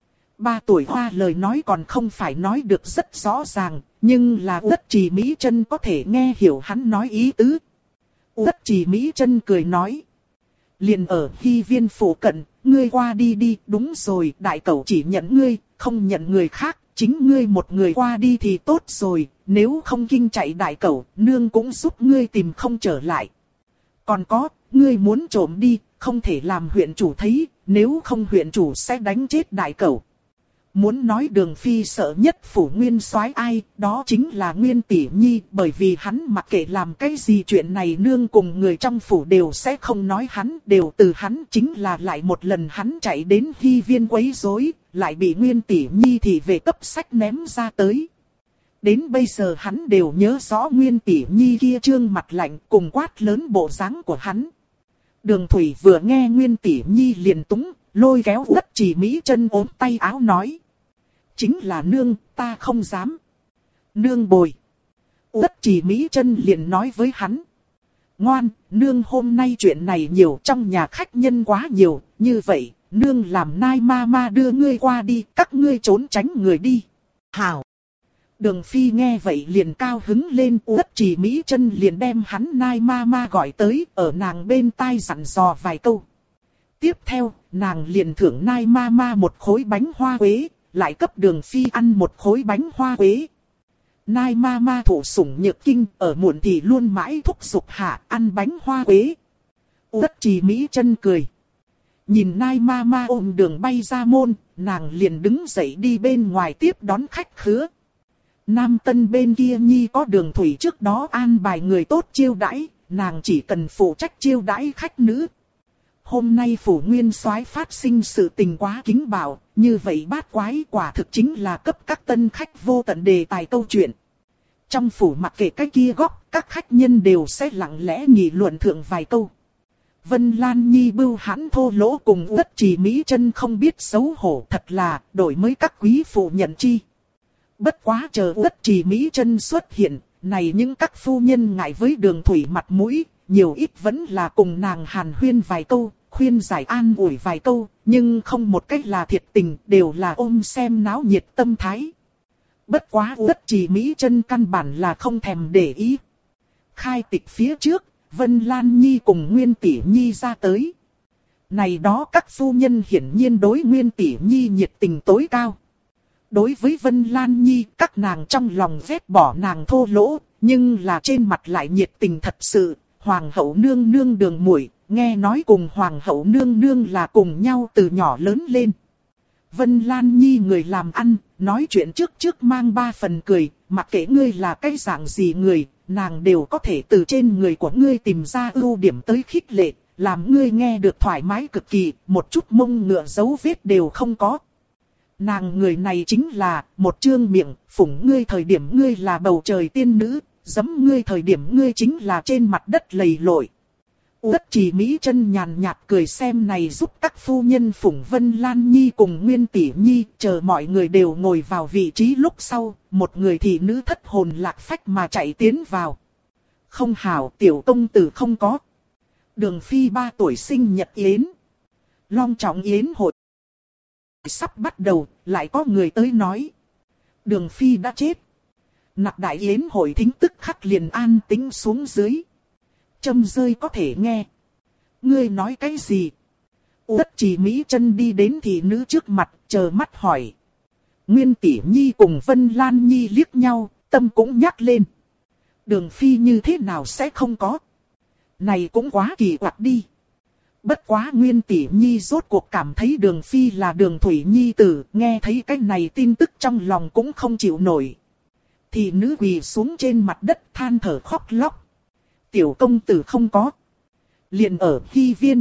3 tuổi hoa lời nói còn không phải nói được rất rõ ràng, nhưng là Uất Trì Mỹ Chân có thể nghe hiểu hắn nói ý tứ. Uất Trì Mỹ Chân cười nói. Liền ở Hy Viên phủ cận, ngươi qua đi đi, đúng rồi, đại cẩu chỉ nhận ngươi, không nhận người khác, chính ngươi một người qua đi thì tốt rồi, nếu không kinh chạy đại cẩu, nương cũng giúp ngươi tìm không trở lại. Còn có, ngươi muốn trộm đi, không thể làm huyện chủ thấy, nếu không huyện chủ sẽ đánh chết đại cẩu. Muốn nói Đường Phi sợ nhất phủ nguyên soái ai, đó chính là Nguyên Tỷ Nhi, bởi vì hắn mặc kệ làm cái gì chuyện này nương cùng người trong phủ đều sẽ không nói hắn, đều từ hắn, chính là lại một lần hắn chạy đến Hy Viên quấy rối, lại bị Nguyên Tỷ Nhi thì về cấp sách ném ra tới. Đến bây giờ hắn đều nhớ rõ Nguyên Tỷ Nhi kia trương mặt lạnh cùng quát lớn bộ dáng của hắn. Đường Thủy vừa nghe Nguyên Tỷ Nhi liền túng, lôi kéo Uất Trì Mỹ Chân ốm tay áo nói. Chính là nương, ta không dám. Nương bồi. Uất Trì Mỹ Chân liền nói với hắn. Ngoan, nương hôm nay chuyện này nhiều, trong nhà khách nhân quá nhiều, như vậy, nương làm nai ma ma đưa ngươi qua đi, các ngươi trốn tránh người đi. Hảo. Đường Phi nghe vậy liền cao hứng lên, Uất Trì Mỹ Chân liền đem hắn nai ma ma gọi tới, ở nàng bên tai dặn dò vài câu. Tiếp theo, nàng liền thưởng nai ma ma một khối bánh hoa quế, lại cấp Đường Phi ăn một khối bánh hoa quế. Nai ma ma thụ sủng nhược kinh, ở Muộn Thị luôn mãi thúc giục hạ ăn bánh hoa quế. Uất Trì Mỹ Chân cười. Nhìn nai ma ma ôm Đường bay ra môn, nàng liền đứng dậy đi bên ngoài tiếp đón khách khứa. Nam Tân bên kia nhi có Đường Thủy trước đó an bài người tốt chiêu đãi, nàng chỉ cần phụ trách chiêu đãi khách nữ. Hôm nay phủ nguyên soái phát sinh sự tình quá kính bạo, như vậy bát quái quả thực chính là cấp các tân khách vô tận đề tài câu chuyện. Trong phủ mặc kệ cái kia góc, các khách nhân đều sẽ lặng lẽ nghị luận thượng vài câu. Vân Lan Nhi bưu hãn thô lỗ cùng Uất Trì Mỹ Chân không biết xấu hổ, thật là đổi mới các quý phụ nhận chi. Bất quá chờ Uất Trì Mỹ Chân xuất hiện, này những các phu nhân ngại với Đường Thủy mặt mũi, nhiều ít vẫn là cùng nàng hàn huyên vài câu, khuyên giải an ủi vài câu, nhưng không một cách là thiệt tình, đều là ôm xem náo nhiệt tâm thái. Bất quá Uất Trì Mỹ Chân căn bản là không thèm để ý. Khai tịch phía trước, Vân Lan Nhi cùng Nguyên Tỷ Nhi ra tới. Này đó các phu nhân hiển nhiên đối Nguyên Tỷ Nhi nhiệt tình tối cao. Đối với Vân Lan Nhi, các nàng trong lòng ghét bỏ nàng thô lỗ, nhưng là trên mặt lại nhiệt tình thật sự. Hoàng hậu nương nương Đường muội, nghe nói cùng Hoàng hậu nương nương là cùng nhau từ nhỏ lớn lên. Vân Lan Nhi người làm ăn, nói chuyện trước mang 3 phần cười, mặc kệ ngươi là cái dạng gì người, nàng đều có thể từ trên người của ngươi tìm ra ưu điểm tới khích lệ, làm ngươi nghe được thoải mái cực kỳ, một chút mông ngựa dấu vết đều không có. Nàng người này chính là một trương miệng, phủng ngươi thời điểm ngươi là bầu trời tiên nữ, giẫm ngươi thời điểm ngươi chính là trên mặt đất lầy lội. Uất Trì Mỹ Chân nhàn nhạt cười xem này giúp các phu nhân phủng Vân Lan Nhi cùng Nguyên Tỷ Nhi, chờ mọi người đều ngồi vào vị trí lúc sau, một người thị nữ thất hồn lạc phách mà chạy tiến vào. Không hảo, tiểu công tử không có. Đường Phi 3 tuổi sinh nhật yến. Long trọng yến hội sắp bắt đầu, lại có người tới nói. Đường Phi đã chết. Nặc đại yến hội thính tức khắc liền an tĩnh xuống dưới. Châm rơi có thể nghe. Ngươi nói cái gì? Uất Trì Mỹ Chân đi đến thị nữ trước mặt, chờ mắt hỏi. Nguyên Tỷ Nhi cùng Vân Lan Nhi liếc nhau, tâm cũng nhắc lên. Đường Phi như thế nào sẽ không có? Này cũng quá kỳ quặc đi. Bất quá Nguyên Tỷ Nhi rốt cuộc cảm thấy Đường Phi là Đường Thủy Nhi tử, nghe thấy cái này tin tức trong lòng cũng không chịu nổi. Thị nữ quỳ xuống trên mặt đất than thở khóc lóc. Tiểu công tử không có. Liền ở Hy Viên,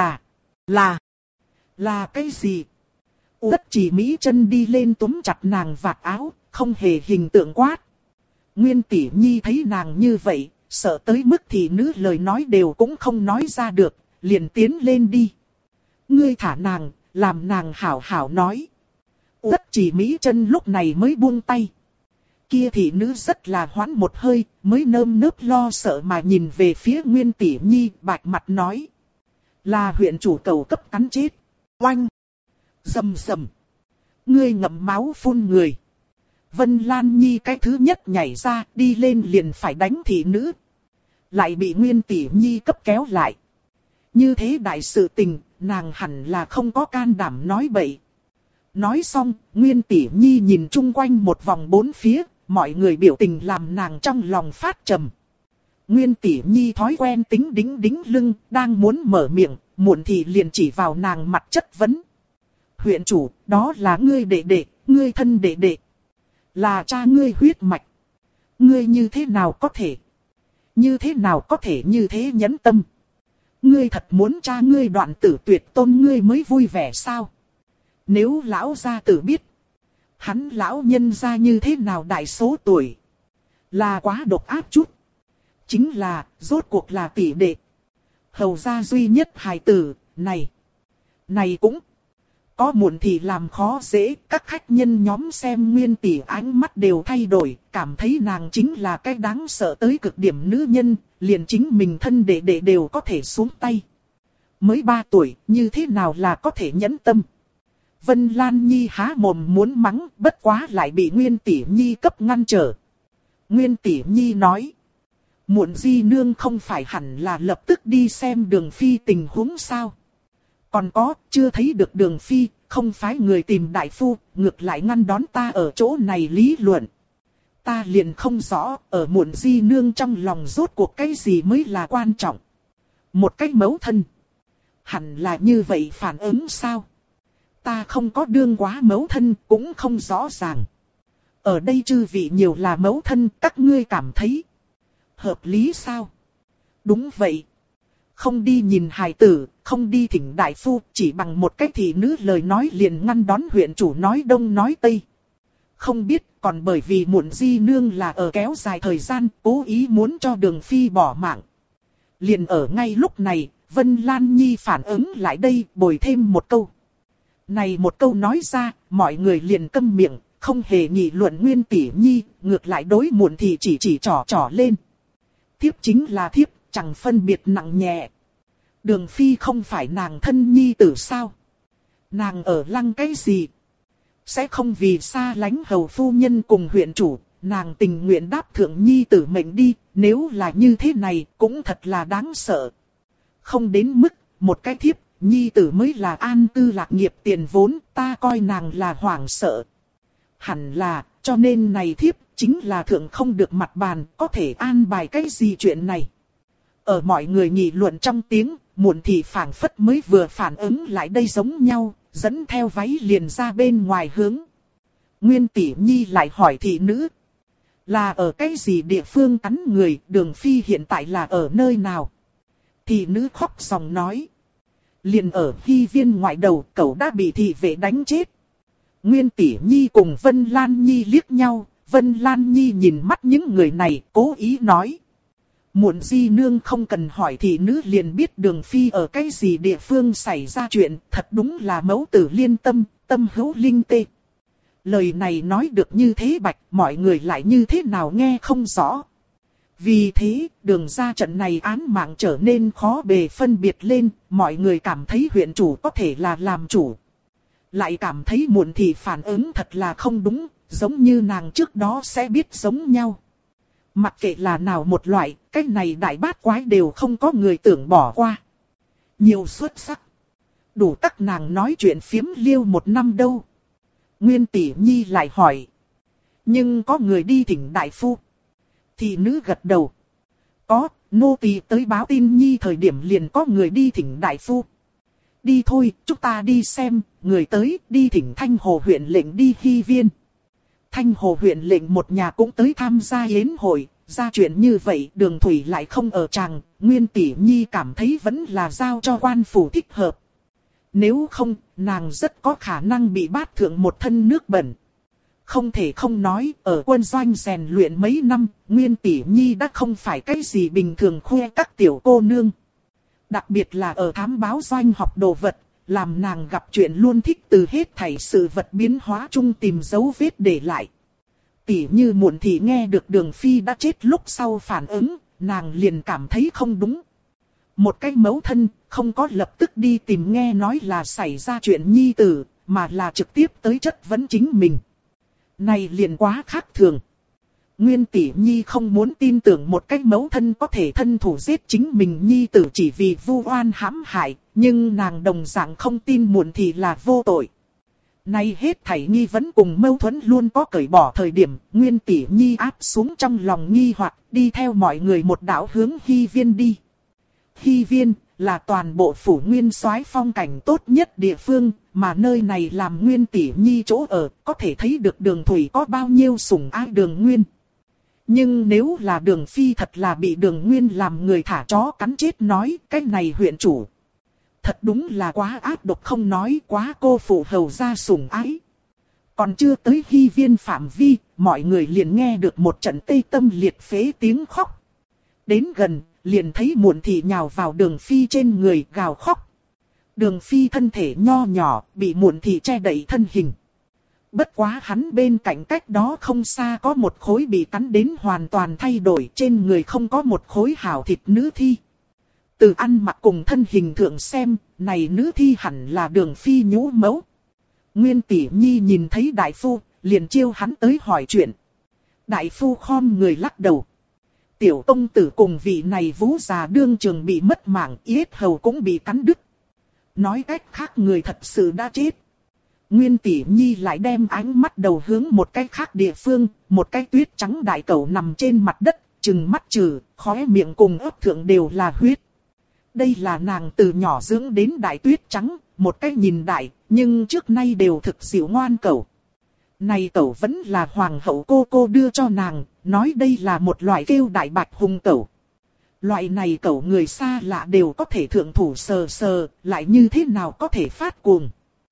là cái gì? Uất Trì Mỹ Chân đi lên túm chặt nàng vạt áo, không hề hình tượng quát. Nguyên Tỷ Nhi thấy nàng như vậy, sợ tới mức thị nữ lời nói đều cũng không nói ra được, liền tiến lên đi. Ngươi thả nàng, làm nàng hảo hảo nói. Uất Trì Mỹ Chân lúc này mới buông tay. Kia thị nữ rất là hoãn một hơi, mới nơm nớp lo sợ mà nhìn về phía Nguyên Tỷ Nhi, bạch mặt nói. Là huyện chủ cầu cấp cắn chết. Oanh! Rầm rầm! Ngươi ngậm máu phun người. Vân Lan Nhi cái thứ nhất nhảy ra, đi lên liền phải đánh thị nữ. Lại bị Nguyên Tỷ Nhi cấp kéo lại. Như thế đại sự tình, nàng hẳn là không có can đảm nói bậy. Nói xong, Nguyên Tỷ Nhi nhìn chung quanh một vòng bốn phía, mọi người biểu tình làm nàng trong lòng phát trầm. Nguyên Tỷ Nhi thói quen tính đính đính lưng, đang muốn mở miệng, muộn thì liền chỉ vào nàng mặt chất vấn. Huyện chủ, đó là ngươi đệ đệ, ngươi thân đệ đệ. Là cha ngươi huyết mạch. Ngươi như thế nào có thể? Như thế nào có thể như thế nhẫn tâm? Ngươi thật muốn cha ngươi đoạn tử tuyệt tôn ngươi mới vui vẻ sao? Nếu lão gia tử biết, hắn lão nhân gia như thế nào đại số tuổi? Là quá độc ác chút. Chính là, rốt cuộc là tỷ đệ. Hầu gia duy nhất hài tử, này cũng có muộn thì làm khó dễ, các khách nhân nhóm xem Nguyên Tỷ ánh mắt đều thay đổi, cảm thấy nàng chính là cái đáng sợ tới cực điểm nữ nhân, liền chính mình thân đệ đệ đều có thể xuống tay. Mới 3 tuổi, như thế nào là có thể nhẫn tâm? Vân Lan Nhi há mồm muốn mắng, bất quá lại bị Nguyên Tỷ Nhi cấp ngăn trở. Nguyên Tỷ Nhi nói. Muộn di nương không phải hẳn là lập tức đi xem Đường Phi tình huống sao? Còn có, chưa thấy được Đường Phi, không phái người tìm đại phu, ngược lại ngăn đón ta ở chỗ này lý luận. Ta liền không rõ, ở muộn di nương trong lòng rốt cuộc cái gì mới là quan trọng. Một cách mẫu thân. Hẳn là như vậy phản ứng sao? Ta không có đương quá mẫu thân, cũng không rõ ràng. Ở đây chư vị nhiều là mẫu thân, các ngươi cảm thấy hợp lý sao? Đúng vậy. Không đi nhìn hài tử, không đi thỉnh đại phu, chỉ bằng một cách thị nữ lời nói liền ngăn đón huyện chủ nói đông nói tây. Không biết, còn bởi vì muộn di nương là ở kéo dài thời gian, cố ý muốn cho Đường Phi bỏ mạng. Liền ở ngay lúc này, Vân Lan Nhi phản ứng lại đây, bồi thêm một câu. Này một câu nói ra, mọi người liền câm miệng, không hề nghị luận Nguyên Tỷ Nhi, ngược lại đối muộn thì chỉ trỏ lên. Thiếp chính là thiếp, chẳng phân biệt nặng nhẹ. Đường Phi không phải nàng thân nhi tử sao? Nàng ở lăng cái gì? Sẽ không vì xa lánh hầu phu nhân cùng huyện chủ, nàng tình nguyện đáp thượng nhi tử mệnh đi, nếu là như thế này cũng thật là đáng sợ. Không đến mức, một cái thiếp, nhi tử mới là an cư lạc nghiệp tiền vốn, ta coi nàng là hoảng sợ. Hẳn là, cho nên này thiếp, chính là thượng không được mặt bàn, có thể an bài cái gì chuyện này. Ở mọi người nghị luận trong tiếng, muộn thì phảng phất mới vừa phản ứng lại đây giống nhau, dẫn theo váy liền ra bên ngoài hướng. Nguyên Tỷ Nhi lại hỏi thị nữ. Là ở cái gì địa phương cắn người, Đường Phi hiện tại là ở nơi nào? Thị nữ khóc ròng nói. Liền ở Hy Viên ngoại đầu, cậu đã bị thị vệ đánh chết. Nguyên Tỷ Nhi cùng Vân Lan Nhi liếc nhau, Vân Lan Nhi nhìn mắt những người này, cố ý nói. Muộn di nương không cần hỏi thì nữ liền biết Đường Phi ở cái gì địa phương xảy ra chuyện, thật đúng là mẫu tử liên tâm, tâm hữu linh tê. Lời này nói được như thế bạch, mọi người lại như thế nào nghe không rõ. Vì thế, Đường ra trận này án mạng trở nên khó bề phân biệt lên, mọi người cảm thấy huyện chủ có thể là làm chủ. Lại cảm thấy Muộn Thị phản ứng thật là không đúng, giống như nàng trước đó sẽ biết giống nhau. Mặc kệ là nào một loại, cái này đại bát quái đều không có người tưởng bỏ qua. Nhiều xuất sắc. Đủ các nàng nói chuyện phiếm liêu một năm đâu. Nguyên Tỷ Nhi lại hỏi. Nhưng có người đi thỉnh đại phu. Thị nữ gật đầu. Có, nô tỳ tới báo tin Nhi thời điểm liền có người đi thỉnh đại phu. Đi thôi, chúng ta đi xem, người tới, đi thỉnh Thanh Hồ huyện lệnh đi Hy Viên. Thanh Hồ huyện lệnh một nhà cũng tới tham gia yến hội, ra chuyện như vậy Đường Thủy lại không ở tràng, Nguyên Tỷ Nhi cảm thấy vẫn là giao cho quan phủ thích hợp. Nếu không, nàng rất có khả năng bị bát thượng một thân nước bẩn. Không thể không nói, ở quân doanh rèn luyện mấy năm, Nguyên Tỷ Nhi đã không phải cái gì bình thường khoe các tiểu cô nương. Đặc biệt là ở thám báo doanh học đồ vật, làm nàng gặp chuyện luôn thích từ hết thảy sự vật biến hóa chung tìm dấu vết để lại. Tỉ như Muộn Thị nghe được Đường Phi đã chết lúc sau phản ứng, nàng liền cảm thấy không đúng. Một cái mẫu thân, không có lập tức đi tìm nghe nói là xảy ra chuyện nhi tử, mà là trực tiếp tới chất vấn chính mình. Này liền quá khác thường. Nguyên Tỷ Nhi không muốn tin tưởng một cái mẫu thân có thể thân thủ giết chính mình nhi tử chỉ vì vu oan hãm hại, nhưng nàng đồng dạng không tin Muộn Thị là vô tội. Nay hết thảy nghi vấn cùng mâu thuẫn luôn có cởi bỏ thời điểm, Nguyên Tỷ Nhi áp xuống trong lòng nghi hoặc đi theo mọi người một đạo hướng Hy Viên đi. Hy Viên là toàn bộ phủ nguyên soái phong cảnh tốt nhất địa phương, mà nơi này làm Nguyên Tỷ Nhi chỗ ở, có thể thấy được Đường Thủy có bao nhiêu sủng ái Đường Nguyên. Nhưng nếu là Đường Phi thật là bị Đường Nguyên làm người thả chó cắn chết nói, cái này huyện chủ. Thật đúng là quá ác độc không nói quá cô phụ hầu gia sủng ái. Còn chưa tới Hy Viên phạm vi, mọi người liền nghe được một trận tê tâm liệt phế tiếng khóc. Đến gần, liền thấy Muộn Thị nhào vào Đường Phi trên người gào khóc. Đường Phi thân thể nho nhỏ, bị Muộn Thị che đậy thân hình. Bất quá hắn bên cạnh cách đó không xa có một khối bị cắn đến hoàn toàn thay đổi, trên người không có một khối hảo thịt nữ thi. Từ ăn mặc cùng thân hình thượng xem, này nữ thi hẳn là Đường Phi nhũ mẫu. Nguyên Tỷ Nhi nhìn thấy đại phu, liền chiêu hắn tới hỏi chuyện. Đại phu khom người lắc đầu. Tiểu công tử cùng vị này vũ già đương trường bị mất mạng, yết hầu cũng bị cắn đứt. Nói cách khác người thật sự đã chết. Nguyên Tỷ Nhi lại đem ánh mắt đầu hướng một cái khác địa phương, một cái tuyết trắng đại cẩu nằm trên mặt đất, trừng mắt trừ, khóe miệng cùng ấp thượng đều là huyết. Đây là nàng từ nhỏ dưỡng đến đại tuyết trắng, một cái nhìn đại, nhưng trước nay đều thực dịu ngoan cẩu. Này cẩu vẫn là hoàng hậu cô đưa cho nàng, nói đây là một loại kêu đại bạch hùng cẩu. Loại này cẩu người xa lạ đều có thể thượng thủ sờ sờ, lại như thế nào có thể phát cuồng.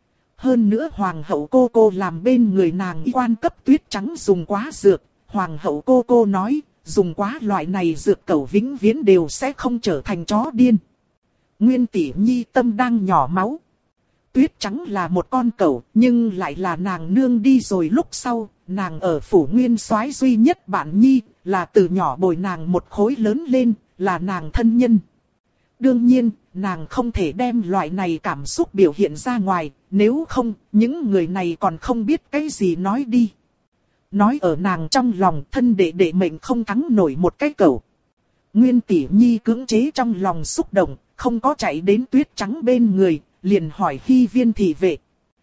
Hơn nữa hoàng hậu cô làm bên người nàng y quan cấp tuyết trắng dùng quá dược, hoàng hậu cô nói, dùng quá loại này dược cẩu vĩnh viễn đều sẽ không trở thành chó điên. Nguyên Tỷ Nhi tâm đang nhỏ máu. Tuyết trắng là một con cẩu, nhưng lại là nàng nương đi rồi lúc sau, nàng ở phủ nguyên soái duy nhất bạn nhi, là từ nhỏ bồi nàng một khối lớn lên, là nàng thân nhân. Đương nhiên, nàng không thể đem loại này cảm xúc biểu hiện ra ngoài, nếu không, những người này còn không biết cái gì nói đi. Nói ở nàng trong lòng thân đệ đệ mệnh không thắng nổi một cái cẩu. Nguyên Tỷ Nhi cưỡng chế trong lòng xúc động, không có chạy đến tuyết trắng bên người, liền hỏi Hy Viên thị vệ.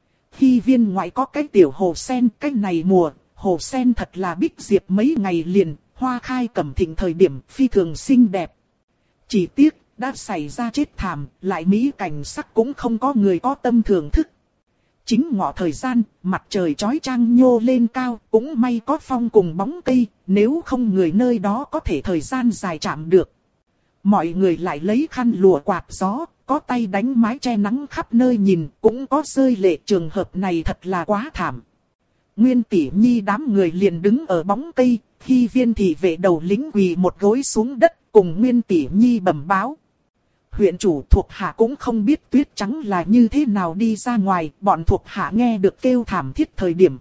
Hy Viên ngoại có cái tiểu hồ sen, cái này mùa, hồ sen thật là bích diệp mấy ngày liền, hoa khai cẩm thịnh thời điểm phi thường xinh đẹp. Chỉ tiếc, đã xảy ra chết thảm, lại mỹ cảnh sắc cũng không có người có tâm thưởng thức. Chính ngọ thời gian, mặt trời chói chang nhô lên cao, cũng may có phong cùng bóng cây, nếu không người nơi đó có thể thời gian dài chạm được. Mọi người lại lấy khăn lụa quạt gió, có tay đánh mái che nắng khắp nơi nhìn, cũng có rơi lệ, trường hợp này thật là quá thảm. Nguyên Tỷ Nhi đám người liền đứng ở bóng cây, khi Viên thị vệ đầu lĩnh quỳ một gối xuống đất, cùng Nguyên Tỷ Nhi bẩm báo. Huyện chủ thuộc hạ cũng không biết Tuyết Trắng là như thế nào đi ra ngoài, bọn thuộc hạ nghe được kêu thảm thiết thời điểm.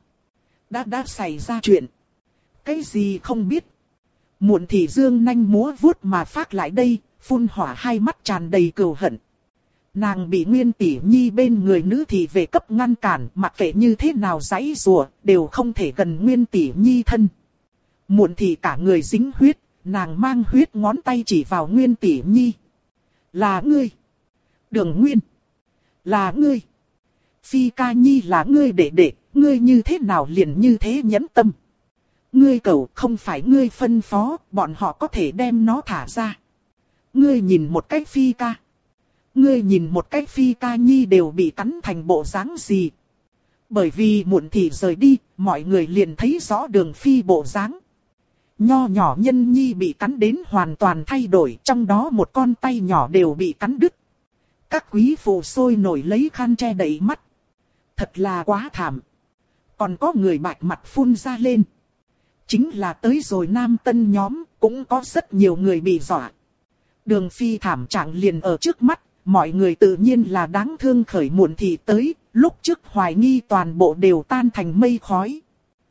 Đã xảy ra chuyện. Cái gì không biết. Muộn thị dương nanh múa vuốt mà phát lại đây, phun hỏa hai mắt tràn đầy cừu hận. Nàng bị Nguyên Tỷ Nhi bên người nữ thị vệ cấp ngăn cản, mặc kệ như thế nào giãy giụa, đều không thể gần Nguyên Tỷ Nhi thân. Muộn thị cả người dính huyết, nàng mang huyết ngón tay chỉ vào Nguyên Tỷ Nhi. Là ngươi. Đường Nguyên. Là ngươi. Phi Ca Nhi là ngươi đệ đệ, ngươi như thế nào liền như thế nhẫn tâm. Ngươi cầu không phải ngươi phân phó, bọn họ có thể đem nó thả ra. Ngươi nhìn một cách Phi Ca. Ngươi nhìn một cách Phi Ca Nhi đều bị cắn thành bộ dáng gì. Bởi vì muộn thị rời đi, mọi người liền thấy rõ Đường Phi bộ dáng. Nho nhỏ nhân nhi bị cắn đến hoàn toàn thay đổi, trong đó một con tay nhỏ đều bị cắn đứt. Các quý phụ sôi nổi lấy khăn che đậy mắt. Thật là quá thảm. Còn có người bạch mặt phun ra lên. Chính là tới rồi Nam Tân nhóm, cũng có rất nhiều người bị dọa. Đường Phi thảm trạng liền ở trước mắt, mọi người tự nhiên là đáng thương khởi muộn thị tới, lúc trước hoài nghi toàn bộ đều tan thành mây khói.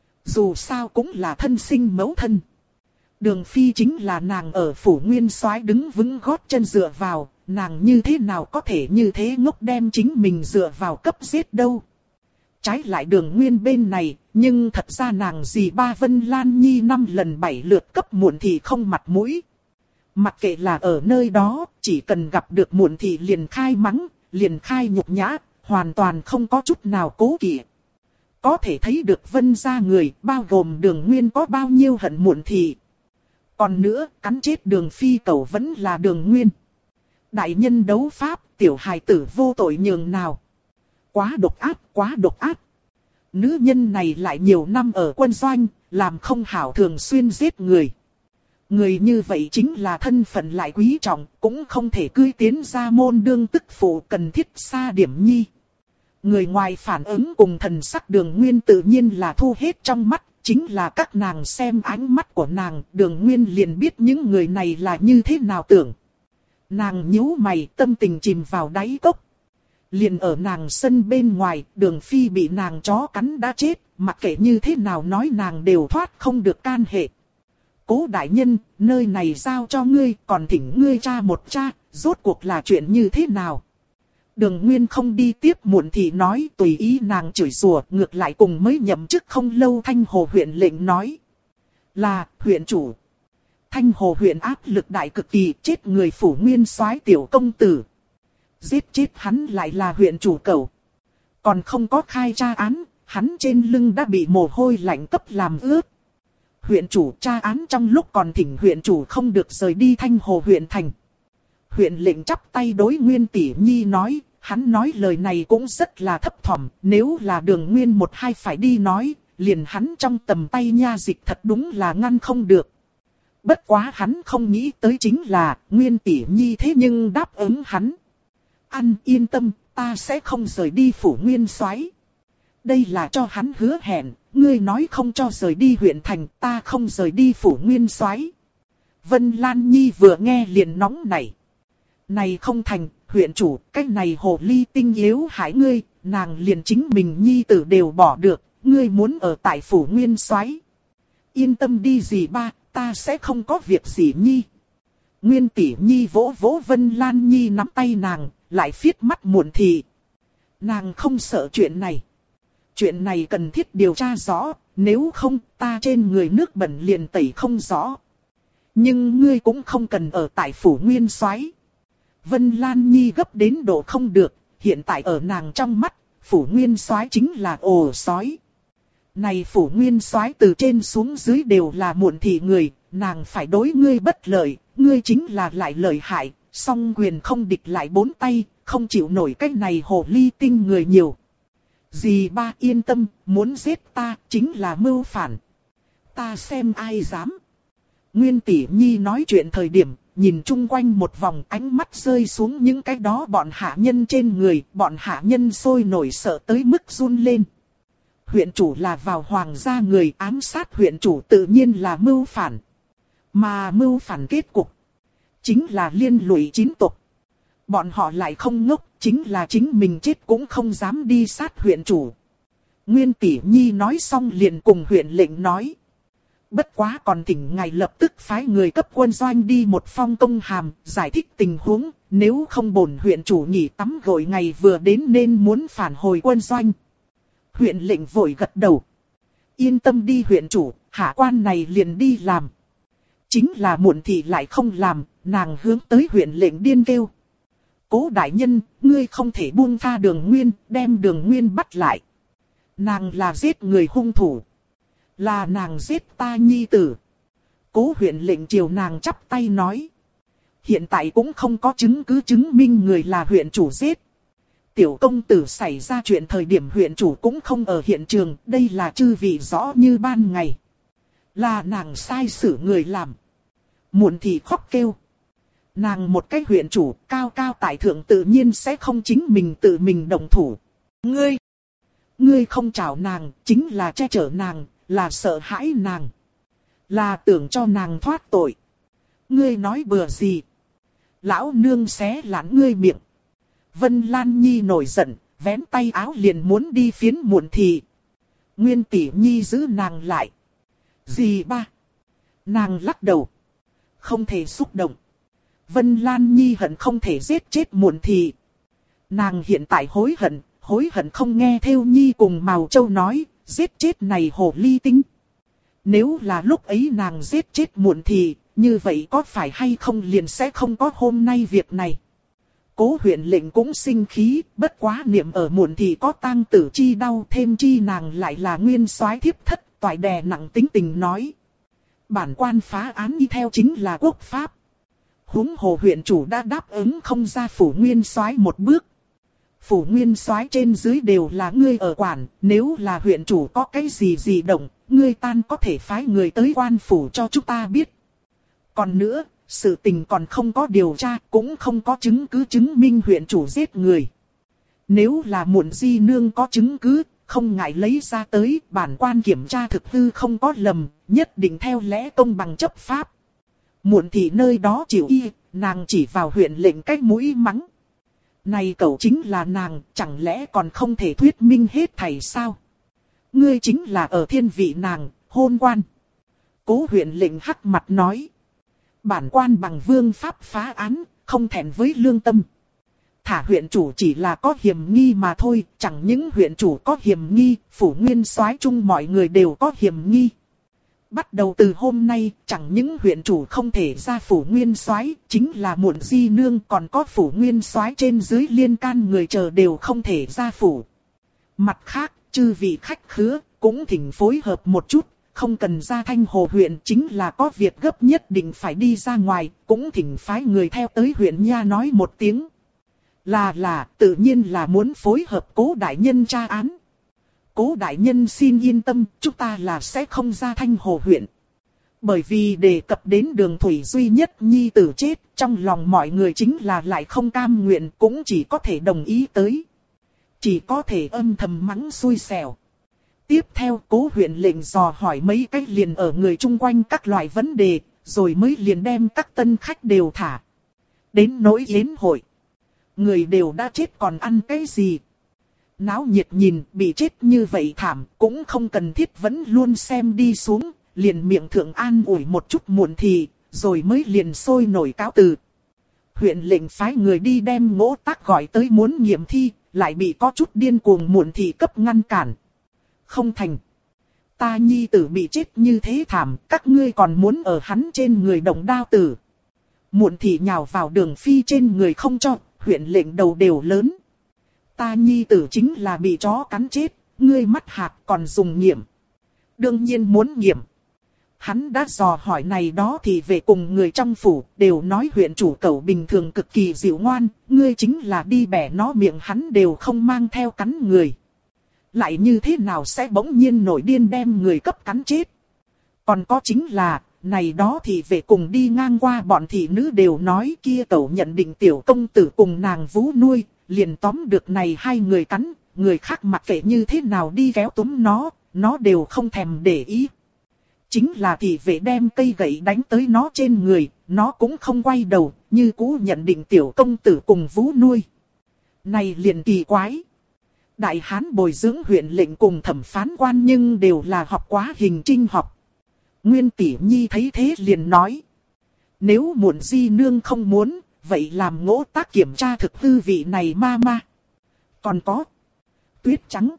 Dù sao cũng là thân sinh mẫu thân. Đường Phi chính là nàng ở phủ nguyên soái đứng vững gót chân dựa vào, nàng như thế nào có thể như thế ngốc đem chính mình dựa vào cấp giết đâu. Trái lại Đường Nguyên bên này, nhưng thật ra nàng dì ba Vân Lan Nhi 5 lần 7 lượt cấp muộn thì không mặt mũi. Mặc kệ là ở nơi đó, chỉ cần gặp được muộn thì liền khai mắng, liền khai nhục nhã, hoàn toàn không có chút nào cố kỵ. Có thể thấy được Vân gia người, bao gồm Đường Nguyên có bao nhiêu hận muộn thì. Còn nữa, cắn chết Đường Phi cầu vẫn là Đường Nguyên. Đại nhân đấu pháp, tiểu hài tử vô tội nhường nào. Quá độc ác, quá độc ác. Nữ nhân này lại nhiều năm ở quân doanh, làm không hảo thường xuyên giết người. Người như vậy chính là thân phận lại quý trọng, cũng không thể cưới tiến ra môn đương tức phụ, cần thiết xa điểm nhi. Người ngoài phản ứng cùng thần sắc Đường Nguyên tự nhiên là thu hết trong mắt, chính là các nàng xem ánh mắt của nàng, Đường Nguyên liền biết những người này là như thế nào tưởng. Nàng nhíu mày, tâm tình chìm vào đáy cốc. Liền ở nàng sân bên ngoài, Đường Phi bị nàng chó cắn đã chết, mặc kệ như thế nào nói nàng đều thoát không được can hệ. Cố đại nhân, nơi này giao cho ngươi, còn thỉnh ngươi tra một tra, rốt cuộc là chuyện như thế nào. Đường Nguyên không đi tiếp muộn thì nói, tùy ý nàng chửi rủa, ngược lại cùng mới nhậm chức không lâu Thanh Hồ huyện lệnh nói. Là, huyện chủ. Thanh Hồ huyện áp lực đại cực kỳ, chết người phủ nguyên soái tiểu công tử. Giết chết hắn lại là huyện chủ cẩu. Còn không có khai tra án, hắn trên lưng đã bị mồ hôi lạnh cấp làm ướt. Huyện chủ tra án trong lúc còn thỉnh huyện chủ không được rời đi Thanh Hồ huyện thành. Huyện lệnh chắp tay đối Nguyên Tỷ Nhi nói, hắn nói lời này cũng rất là thấp thỏm, nếu là Đường Nguyên một hai phải đi nói, liền hắn trong tầm tay nha dịch thật đúng là ngăn không được. Bất quá hắn không nghĩ tới chính là, Nguyên Tỷ Nhi thế nhưng đáp ứng hắn. Ăn yên tâm, ta sẽ không rời đi phủ nguyên soái. Đây là cho hắn hứa hẹn, ngươi nói không cho rời đi huyện thành, ta không rời đi phủ nguyên soái. Vân Lan Nhi vừa nghe liền nóng nảy. Này không thành, huyện chủ, cái này hồ ly tinh yếu hại ngươi, nàng liền chính mình nhi tử đều bỏ được, ngươi muốn ở tại phủ nguyên soái. Yên tâm đi dì ba, ta sẽ không có việc gì nhi. Nguyên Tỷ Nhi vỗ vỗ Vân Lan Nhi nắm tay nàng, lại phiết mắt muộn thị. Nàng không sợ chuyện này. Chuyện này cần thiết điều tra rõ, nếu không ta trên người nước bẩn liền tẩy không rõ. Nhưng ngươi cũng không cần ở tại phủ nguyên soái. Vân Lan Nhi gấp đến độ không được, hiện tại ở nàng trong mắt, phủ nguyên soái chính là ổ sói. Này phủ nguyên soái từ trên xuống dưới đều là muộn thị người, nàng phải đối ngươi bất lợi, ngươi chính là lại lợi hại, song quyền không địch lại bốn tay, không chịu nổi cái này hồ ly tinh người nhiều. Dì ba yên tâm, muốn giết ta chính là mưu phản. Ta xem ai dám. Nguyên Tỷ Nhi nói chuyện thời điểm, nhìn chung quanh một vòng, ánh mắt rơi xuống những cái đó bọn hạ nhân trên người, bọn hạ nhân sôi nổi sợ tới mức run lên. Huyện chủ là vào hoàng gia người, ám sát huyện chủ tự nhiên là mưu phản. Mà mưu phản kết cục chính là liên lụy chín tộc. Bọn họ lại không ngốc, chính là chính mình chết cũng không dám đi sát huyện chủ. Nguyên Tỷ Nhi nói xong liền cùng huyện lệnh nói. Bất quá còn thỉnh ngài lập tức phái người cấp quân doanh đi một phong công hàm, giải thích tình huống, nếu không bổn huyện chủ nghỉ tắm gội ngày vừa đến nên muốn phản hồi quân doanh. Huyện lệnh vội gật đầu. Yên tâm đi huyện chủ, hạ quan này liền đi làm. Chính là muộn thì lại không làm, nàng hướng tới huyện lệnh điên kêu. Cố đại nhân, ngươi không thể buông tha Đường Nguyên, đem Đường Nguyên bắt lại. Nàng là giết người hung thủ. Là nàng giết ta nhi tử. Cố huyện lệnh chiều nàng chắp tay nói. Hiện tại cũng không có chứng cứ chứng minh người là huyện chủ giết. Tiểu công tử xảy ra chuyện thời điểm huyện chủ cũng không ở hiện trường. Đây là chư vị rõ như ban ngày. Là nàng sai xử người làm. Muộn thì khóc kêu. Nàng một cái huyện chủ cao cao tại thượng tự nhiên sẽ không chính mình tự mình động thủ. Ngươi không trảo nàng, chính là che chở nàng, là sợ hãi nàng. Là tưởng cho nàng thoát tội. Ngươi nói bừa gì? Lão nương xé lạn ngươi miệng. Vân Lan Nhi nổi giận, vén tay áo liền muốn đi phiến muộn thì. Nguyên Tỷ Nhi giữ nàng lại. Gì ba? Nàng lắc đầu. Không thể xúc động. Vân Lan Nhi hận không thể giết chết muộn thì. Nàng hiện tại hối hận không nghe theo Nhi cùng Màu Châu nói, giết chết này hồ ly tinh. Nếu là lúc ấy nàng giết chết muộn thì, như vậy có phải hay không liền sẽ không có hôm nay việc này. Cố huyện lệnh cũng sinh khí, bất quá niệm ở muộn thì có tang tử chi đau, thêm chi nàng lại là nguyên soái thiếp thất, toại đè nặng tính tình nói. Bản quan phá án y theo chính là quốc pháp. Huống hồ huyện chủ đã đáp ứng không ra phủ nguyên soái một bước. Phủ nguyên soái trên dưới đều là ngươi ở quản, nếu là huyện chủ có cái gì động, ngươi tan có thể phái người tới quan phủ cho chúng ta biết. Còn nữa, sự tình còn không có điều tra, cũng không có chứng cứ chứng minh huyện chủ giết người. Nếu là muộn di nương có chứng cứ, không ngại lấy ra tới, bản quan kiểm tra thực hư không có lầm, nhất định theo lẽ công bằng chấp pháp. Muộn thì nơi đó chịu y, nàng chỉ vào huyện lệnh cái mũi mắng. Này cậu chính là nàng, chẳng lẽ còn không thể thuyết minh hết thảy sao? Ngươi chính là ở thiên vị nàng, hôn quan. Cố huyện lệnh hắc mặt nói. Bản quan bằng vương pháp phá án, không thẹn với lương tâm. Thả huyện chủ chỉ là có hiểm nghi mà thôi, chẳng những huyện chủ có hiểm nghi, phủ nguyên soái chung mọi người đều có hiểm nghi. Bắt đầu từ hôm nay, chẳng những huyện chủ không thể ra phủ nguyên soái, chính là muộn di nương còn có phủ nguyên soái trên dưới liên can người chờ đều không thể ra phủ. Mặt khác, chư vị khách khứa, cũng thỉnh phối hợp một chút, không cần ra Thanh Hồ huyện, chính là có việc gấp nhất định phải đi ra ngoài, cũng thỉnh phái người theo tới huyện nha nói một tiếng. Là, tự nhiên là muốn phối hợp Cố đại nhân tra án. Cố đại nhân xin yên tâm, chúng ta là sẽ không ra Thanh Hồ huyện. Bởi vì đề cập đến Đường Thủy duy nhất nhi tử chết, trong lòng mọi người chính là lại không cam nguyện, cũng chỉ có thể đồng ý tới. Chỉ có thể âm thầm mắng xui xẻo. Tiếp theo Cố huyện lệnh dò hỏi mấy cách liền ở người chung quanh các loại vấn đề, rồi mới liền đem các tân khách đều thả. Đến nỗi yến hội. Người đều đã chết còn ăn cái gì? Náo nhiệt nhìn, bị chết như vậy thảm, cũng không cần thiết vẫn luôn xem đi xuống, liền miệng thượng an ủi một chút muộn thì, rồi mới liền sôi nổi cáo từ. Huyện lệnh phái người đi đem Ngỗ Tác gọi tới muốn nghiệm thi, lại bị có chút điên cuồng muộn thì cấp ngăn cản. Không thành. Ta nhi tử bị chết như thế thảm, các ngươi còn muốn ở hắn trên người động đao tử. Muộn thì nhào vào Đường Phi trên người không cho, huyện lệnh đầu đều lớn. Ta nhi tử chính là bị chó cắn chết, ngươi mắt hạt còn dùng nghiệm. Đương nhiên muốn nghiệm. Hắn đã dò hỏi này đó thì về cùng người trong phủ, đều nói huyện chủ cẩu bình thường cực kỳ dịu ngoan, ngươi chính là đi bẻ nó miệng hắn đều không mang theo cắn người. Lại như thế nào sẽ bỗng nhiên nổi điên đem người cấp cắn chết. Còn có chính là, này đó thị vệ cùng đi ngang qua bọn thị nữ đều nói kia tẩu nhận định tiểu công tử cùng nàng vú nuôi, liền tóm được này hai người cắn, người khác mặc kệ như thế nào đi kéo túm nó đều không thèm để ý. Chính là thị vệ đem cây gậy đánh tới nó trên người, nó cũng không quay đầu, như cũ nhận định tiểu công tử cùng vú nuôi. Này liền kỳ quái. Đại Hán bồi dưỡng huyện lệnh cùng thẩm phán quan nhưng đều là học quá hình trinh học. Nguyên Tỷ Nhi thấy thế liền nói. Nếu muộn di nương không muốn, vậy làm Ngỗ Tác kiểm tra thực hư vị này ma ma. Còn có Tuyết Trắng.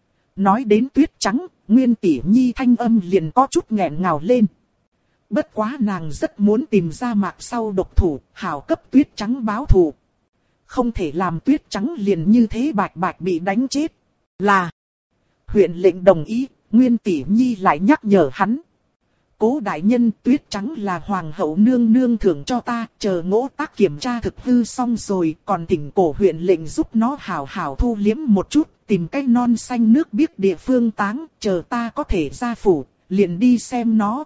Nói đến Tuyết Trắng, Nguyên Tỷ Nhi thanh âm liền có chút nghẹn ngào lên. Bất quá nàng rất muốn tìm ra mạc sau độc thủ, hảo cấp Tuyết Trắng báo thù. Không thể làm Tuyết Trắng liền như thế bạch bạch bị đánh chết. Là huyện lệnh đồng ý, Nguyên Tỷ Nhi lại nhắc nhở hắn. Cố đại nhân, Tuyết Trắng là hoàng hậu nương nương thưởng cho ta, chờ Ngỗ Tác kiểm tra thực hư xong rồi, còn thỉnh cổ huyện lệnh giúp nó hảo hảo thu liếm một chút, tìm cái non xanh nước biếc địa phương táng, chờ ta có thể ra phủ, liền đi xem nó.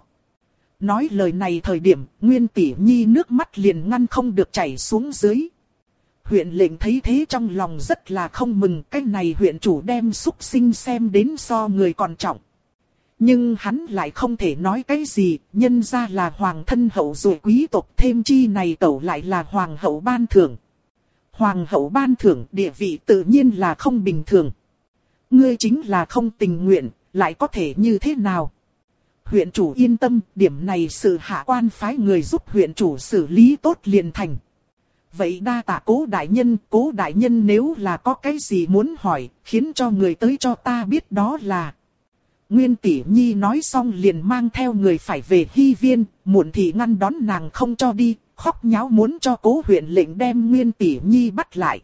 Nói lời này thời điểm, Nguyên Tỷ Nhi nước mắt liền ngăn không được chảy xuống dưới. Huyện lệnh thấy thế trong lòng rất là không mừng, cái này huyện chủ đem xúc sinh xem đến so người còn trọng. Nhưng hắn lại không thể nói cái gì, nhân ra là hoàng thân hậu duệ quý tộc, thêm chi này tẩu lại là hoàng hậu ban thưởng. Hoàng hậu ban thưởng địa vị tự nhiên là không bình thường. Ngươi chính là không tình nguyện, lại có thể như thế nào? Huyện chủ yên tâm, điểm này sự hạ quan phái người giúp huyện chủ xử lý tốt liền thành. Vậy đa tạ Cố đại nhân nếu là có cái gì muốn hỏi, khiến cho người tới cho ta biết đó là. Nguyên Tỷ Nhi nói xong liền mang theo người phải về Hy Viên, muộn thì ngăn đón nàng không cho đi, khóc nháo muốn cho Cố huyện lệnh đem Nguyên Tỷ Nhi bắt lại.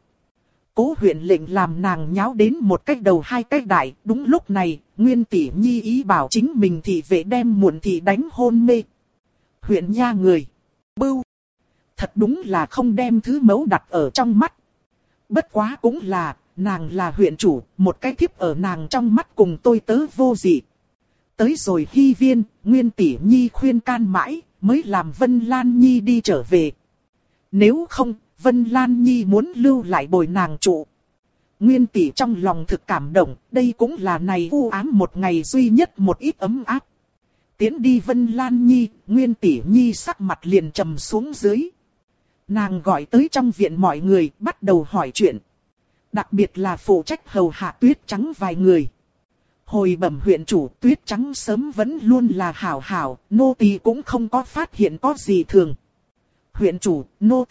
Cố huyện lệnh làm nàng nháo đến một cái đầu hai cái đại, đúng lúc này, Nguyên Tỷ Nhi ý bảo chính mình thì vệ đem muộn thì đánh hôn mê. Huyện nha người, bưu, thật đúng là không đem thứ mấu đặt ở trong mắt. Bất quá cũng là, nàng là huyện chủ, một cái thiếp ở nàng trong mắt cùng tôi tớ vô dị. Tới rồi Hy Viên, Nguyên Tỷ Nhi khuyên can mãi, mới làm Vân Lan Nhi đi trở về. Nếu không, Vân Lan Nhi muốn lưu lại bồi nàng trụ. Nguyên Tỷ trong lòng thực cảm động, đây cũng là này u ám một ngày duy nhất một ít ấm áp. Tiến đi Vân Lan Nhi, Nguyên Tỷ Nhi sắc mặt liền trầm xuống dưới. Nàng gọi tới trong viện mọi người, bắt đầu hỏi chuyện. Đặc biệt là phụ trách hầu hạ Tuyết Trắng vài người. Hồi bẩm huyện chủ, Tuyết Trắng sớm vẫn luôn là hảo hảo, nô tỳ cũng không có phát hiện có gì thường. Huyện chủ, nô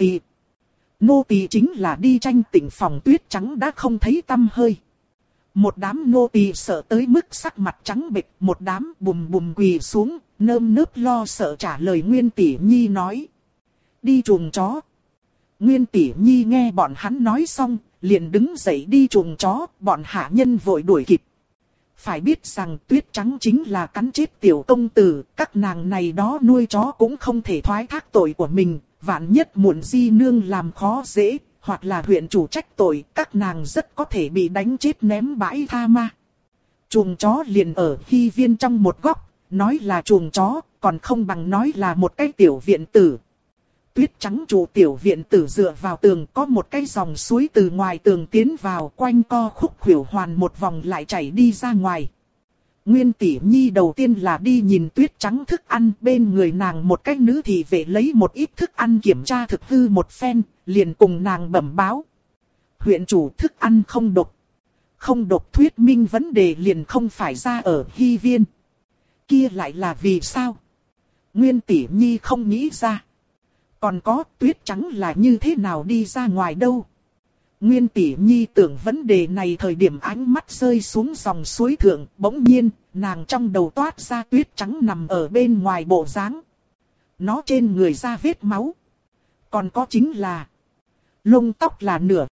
tỳ chính là đi tranh tỉnh phòng, Tuyết Trắng đã không thấy tăm hơi. Một đám nô tỳ sợ tới mức sắc mặt trắng bệch, một đám bùm bùm quỳ xuống, nơm nớp lo sợ trả lời Nguyên Tỷ Nhi nói. Đi chuồng chó. Nguyên Tỷ Nhi nghe bọn hắn nói xong, liền đứng dậy đi chuồng chó, bọn hạ nhân vội đuổi kịp. Phải biết rằng Tuyết Trắng chính là cắn chết tiểu công tử, các nàng này đó nuôi chó cũng không thể thoái thác tội của mình, vạn nhất muộn di nương làm khó dễ, hoặc là huyện chủ trách tội, các nàng rất có thể bị đánh chết ném bãi tha ma. Chuồng chó liền ở Hy Viên trong một góc, nói là chuồng chó, còn không bằng nói là một cái tiểu viện tử. Tuyết Trắng trụ tiểu viện tử dựa vào tường, có một cái dòng suối từ ngoài tường tiến vào, quanh co khúc khuỷu hoàn một vòng lại chảy đi ra ngoài. Nguyên Tỷ Nhi đầu tiên là đi nhìn Tuyết Trắng thức ăn, bên người nàng một cái nữ thị vệ lấy một ít thức ăn kiểm tra thực hư một phen, liền cùng nàng bẩm báo. Huyện chủ, thức ăn không độc. Không độc thuyết minh vấn đề liền không phải ra ở Hy Viên. Kia lại là vì sao? Nguyên Tỷ Nhi không nghĩ ra. Còn có, Tuyết Trắng là như thế nào đi ra ngoài đâu? Nguyên Tỷ Nhi tưởng vấn đề này thời điểm ánh mắt rơi xuống dòng suối thượng, bỗng nhiên, nàng trong đầu toát ra Tuyết Trắng nằm ở bên ngoài bộ dáng. Nó trên người ra vết máu. Còn có chính là lông tóc là nửa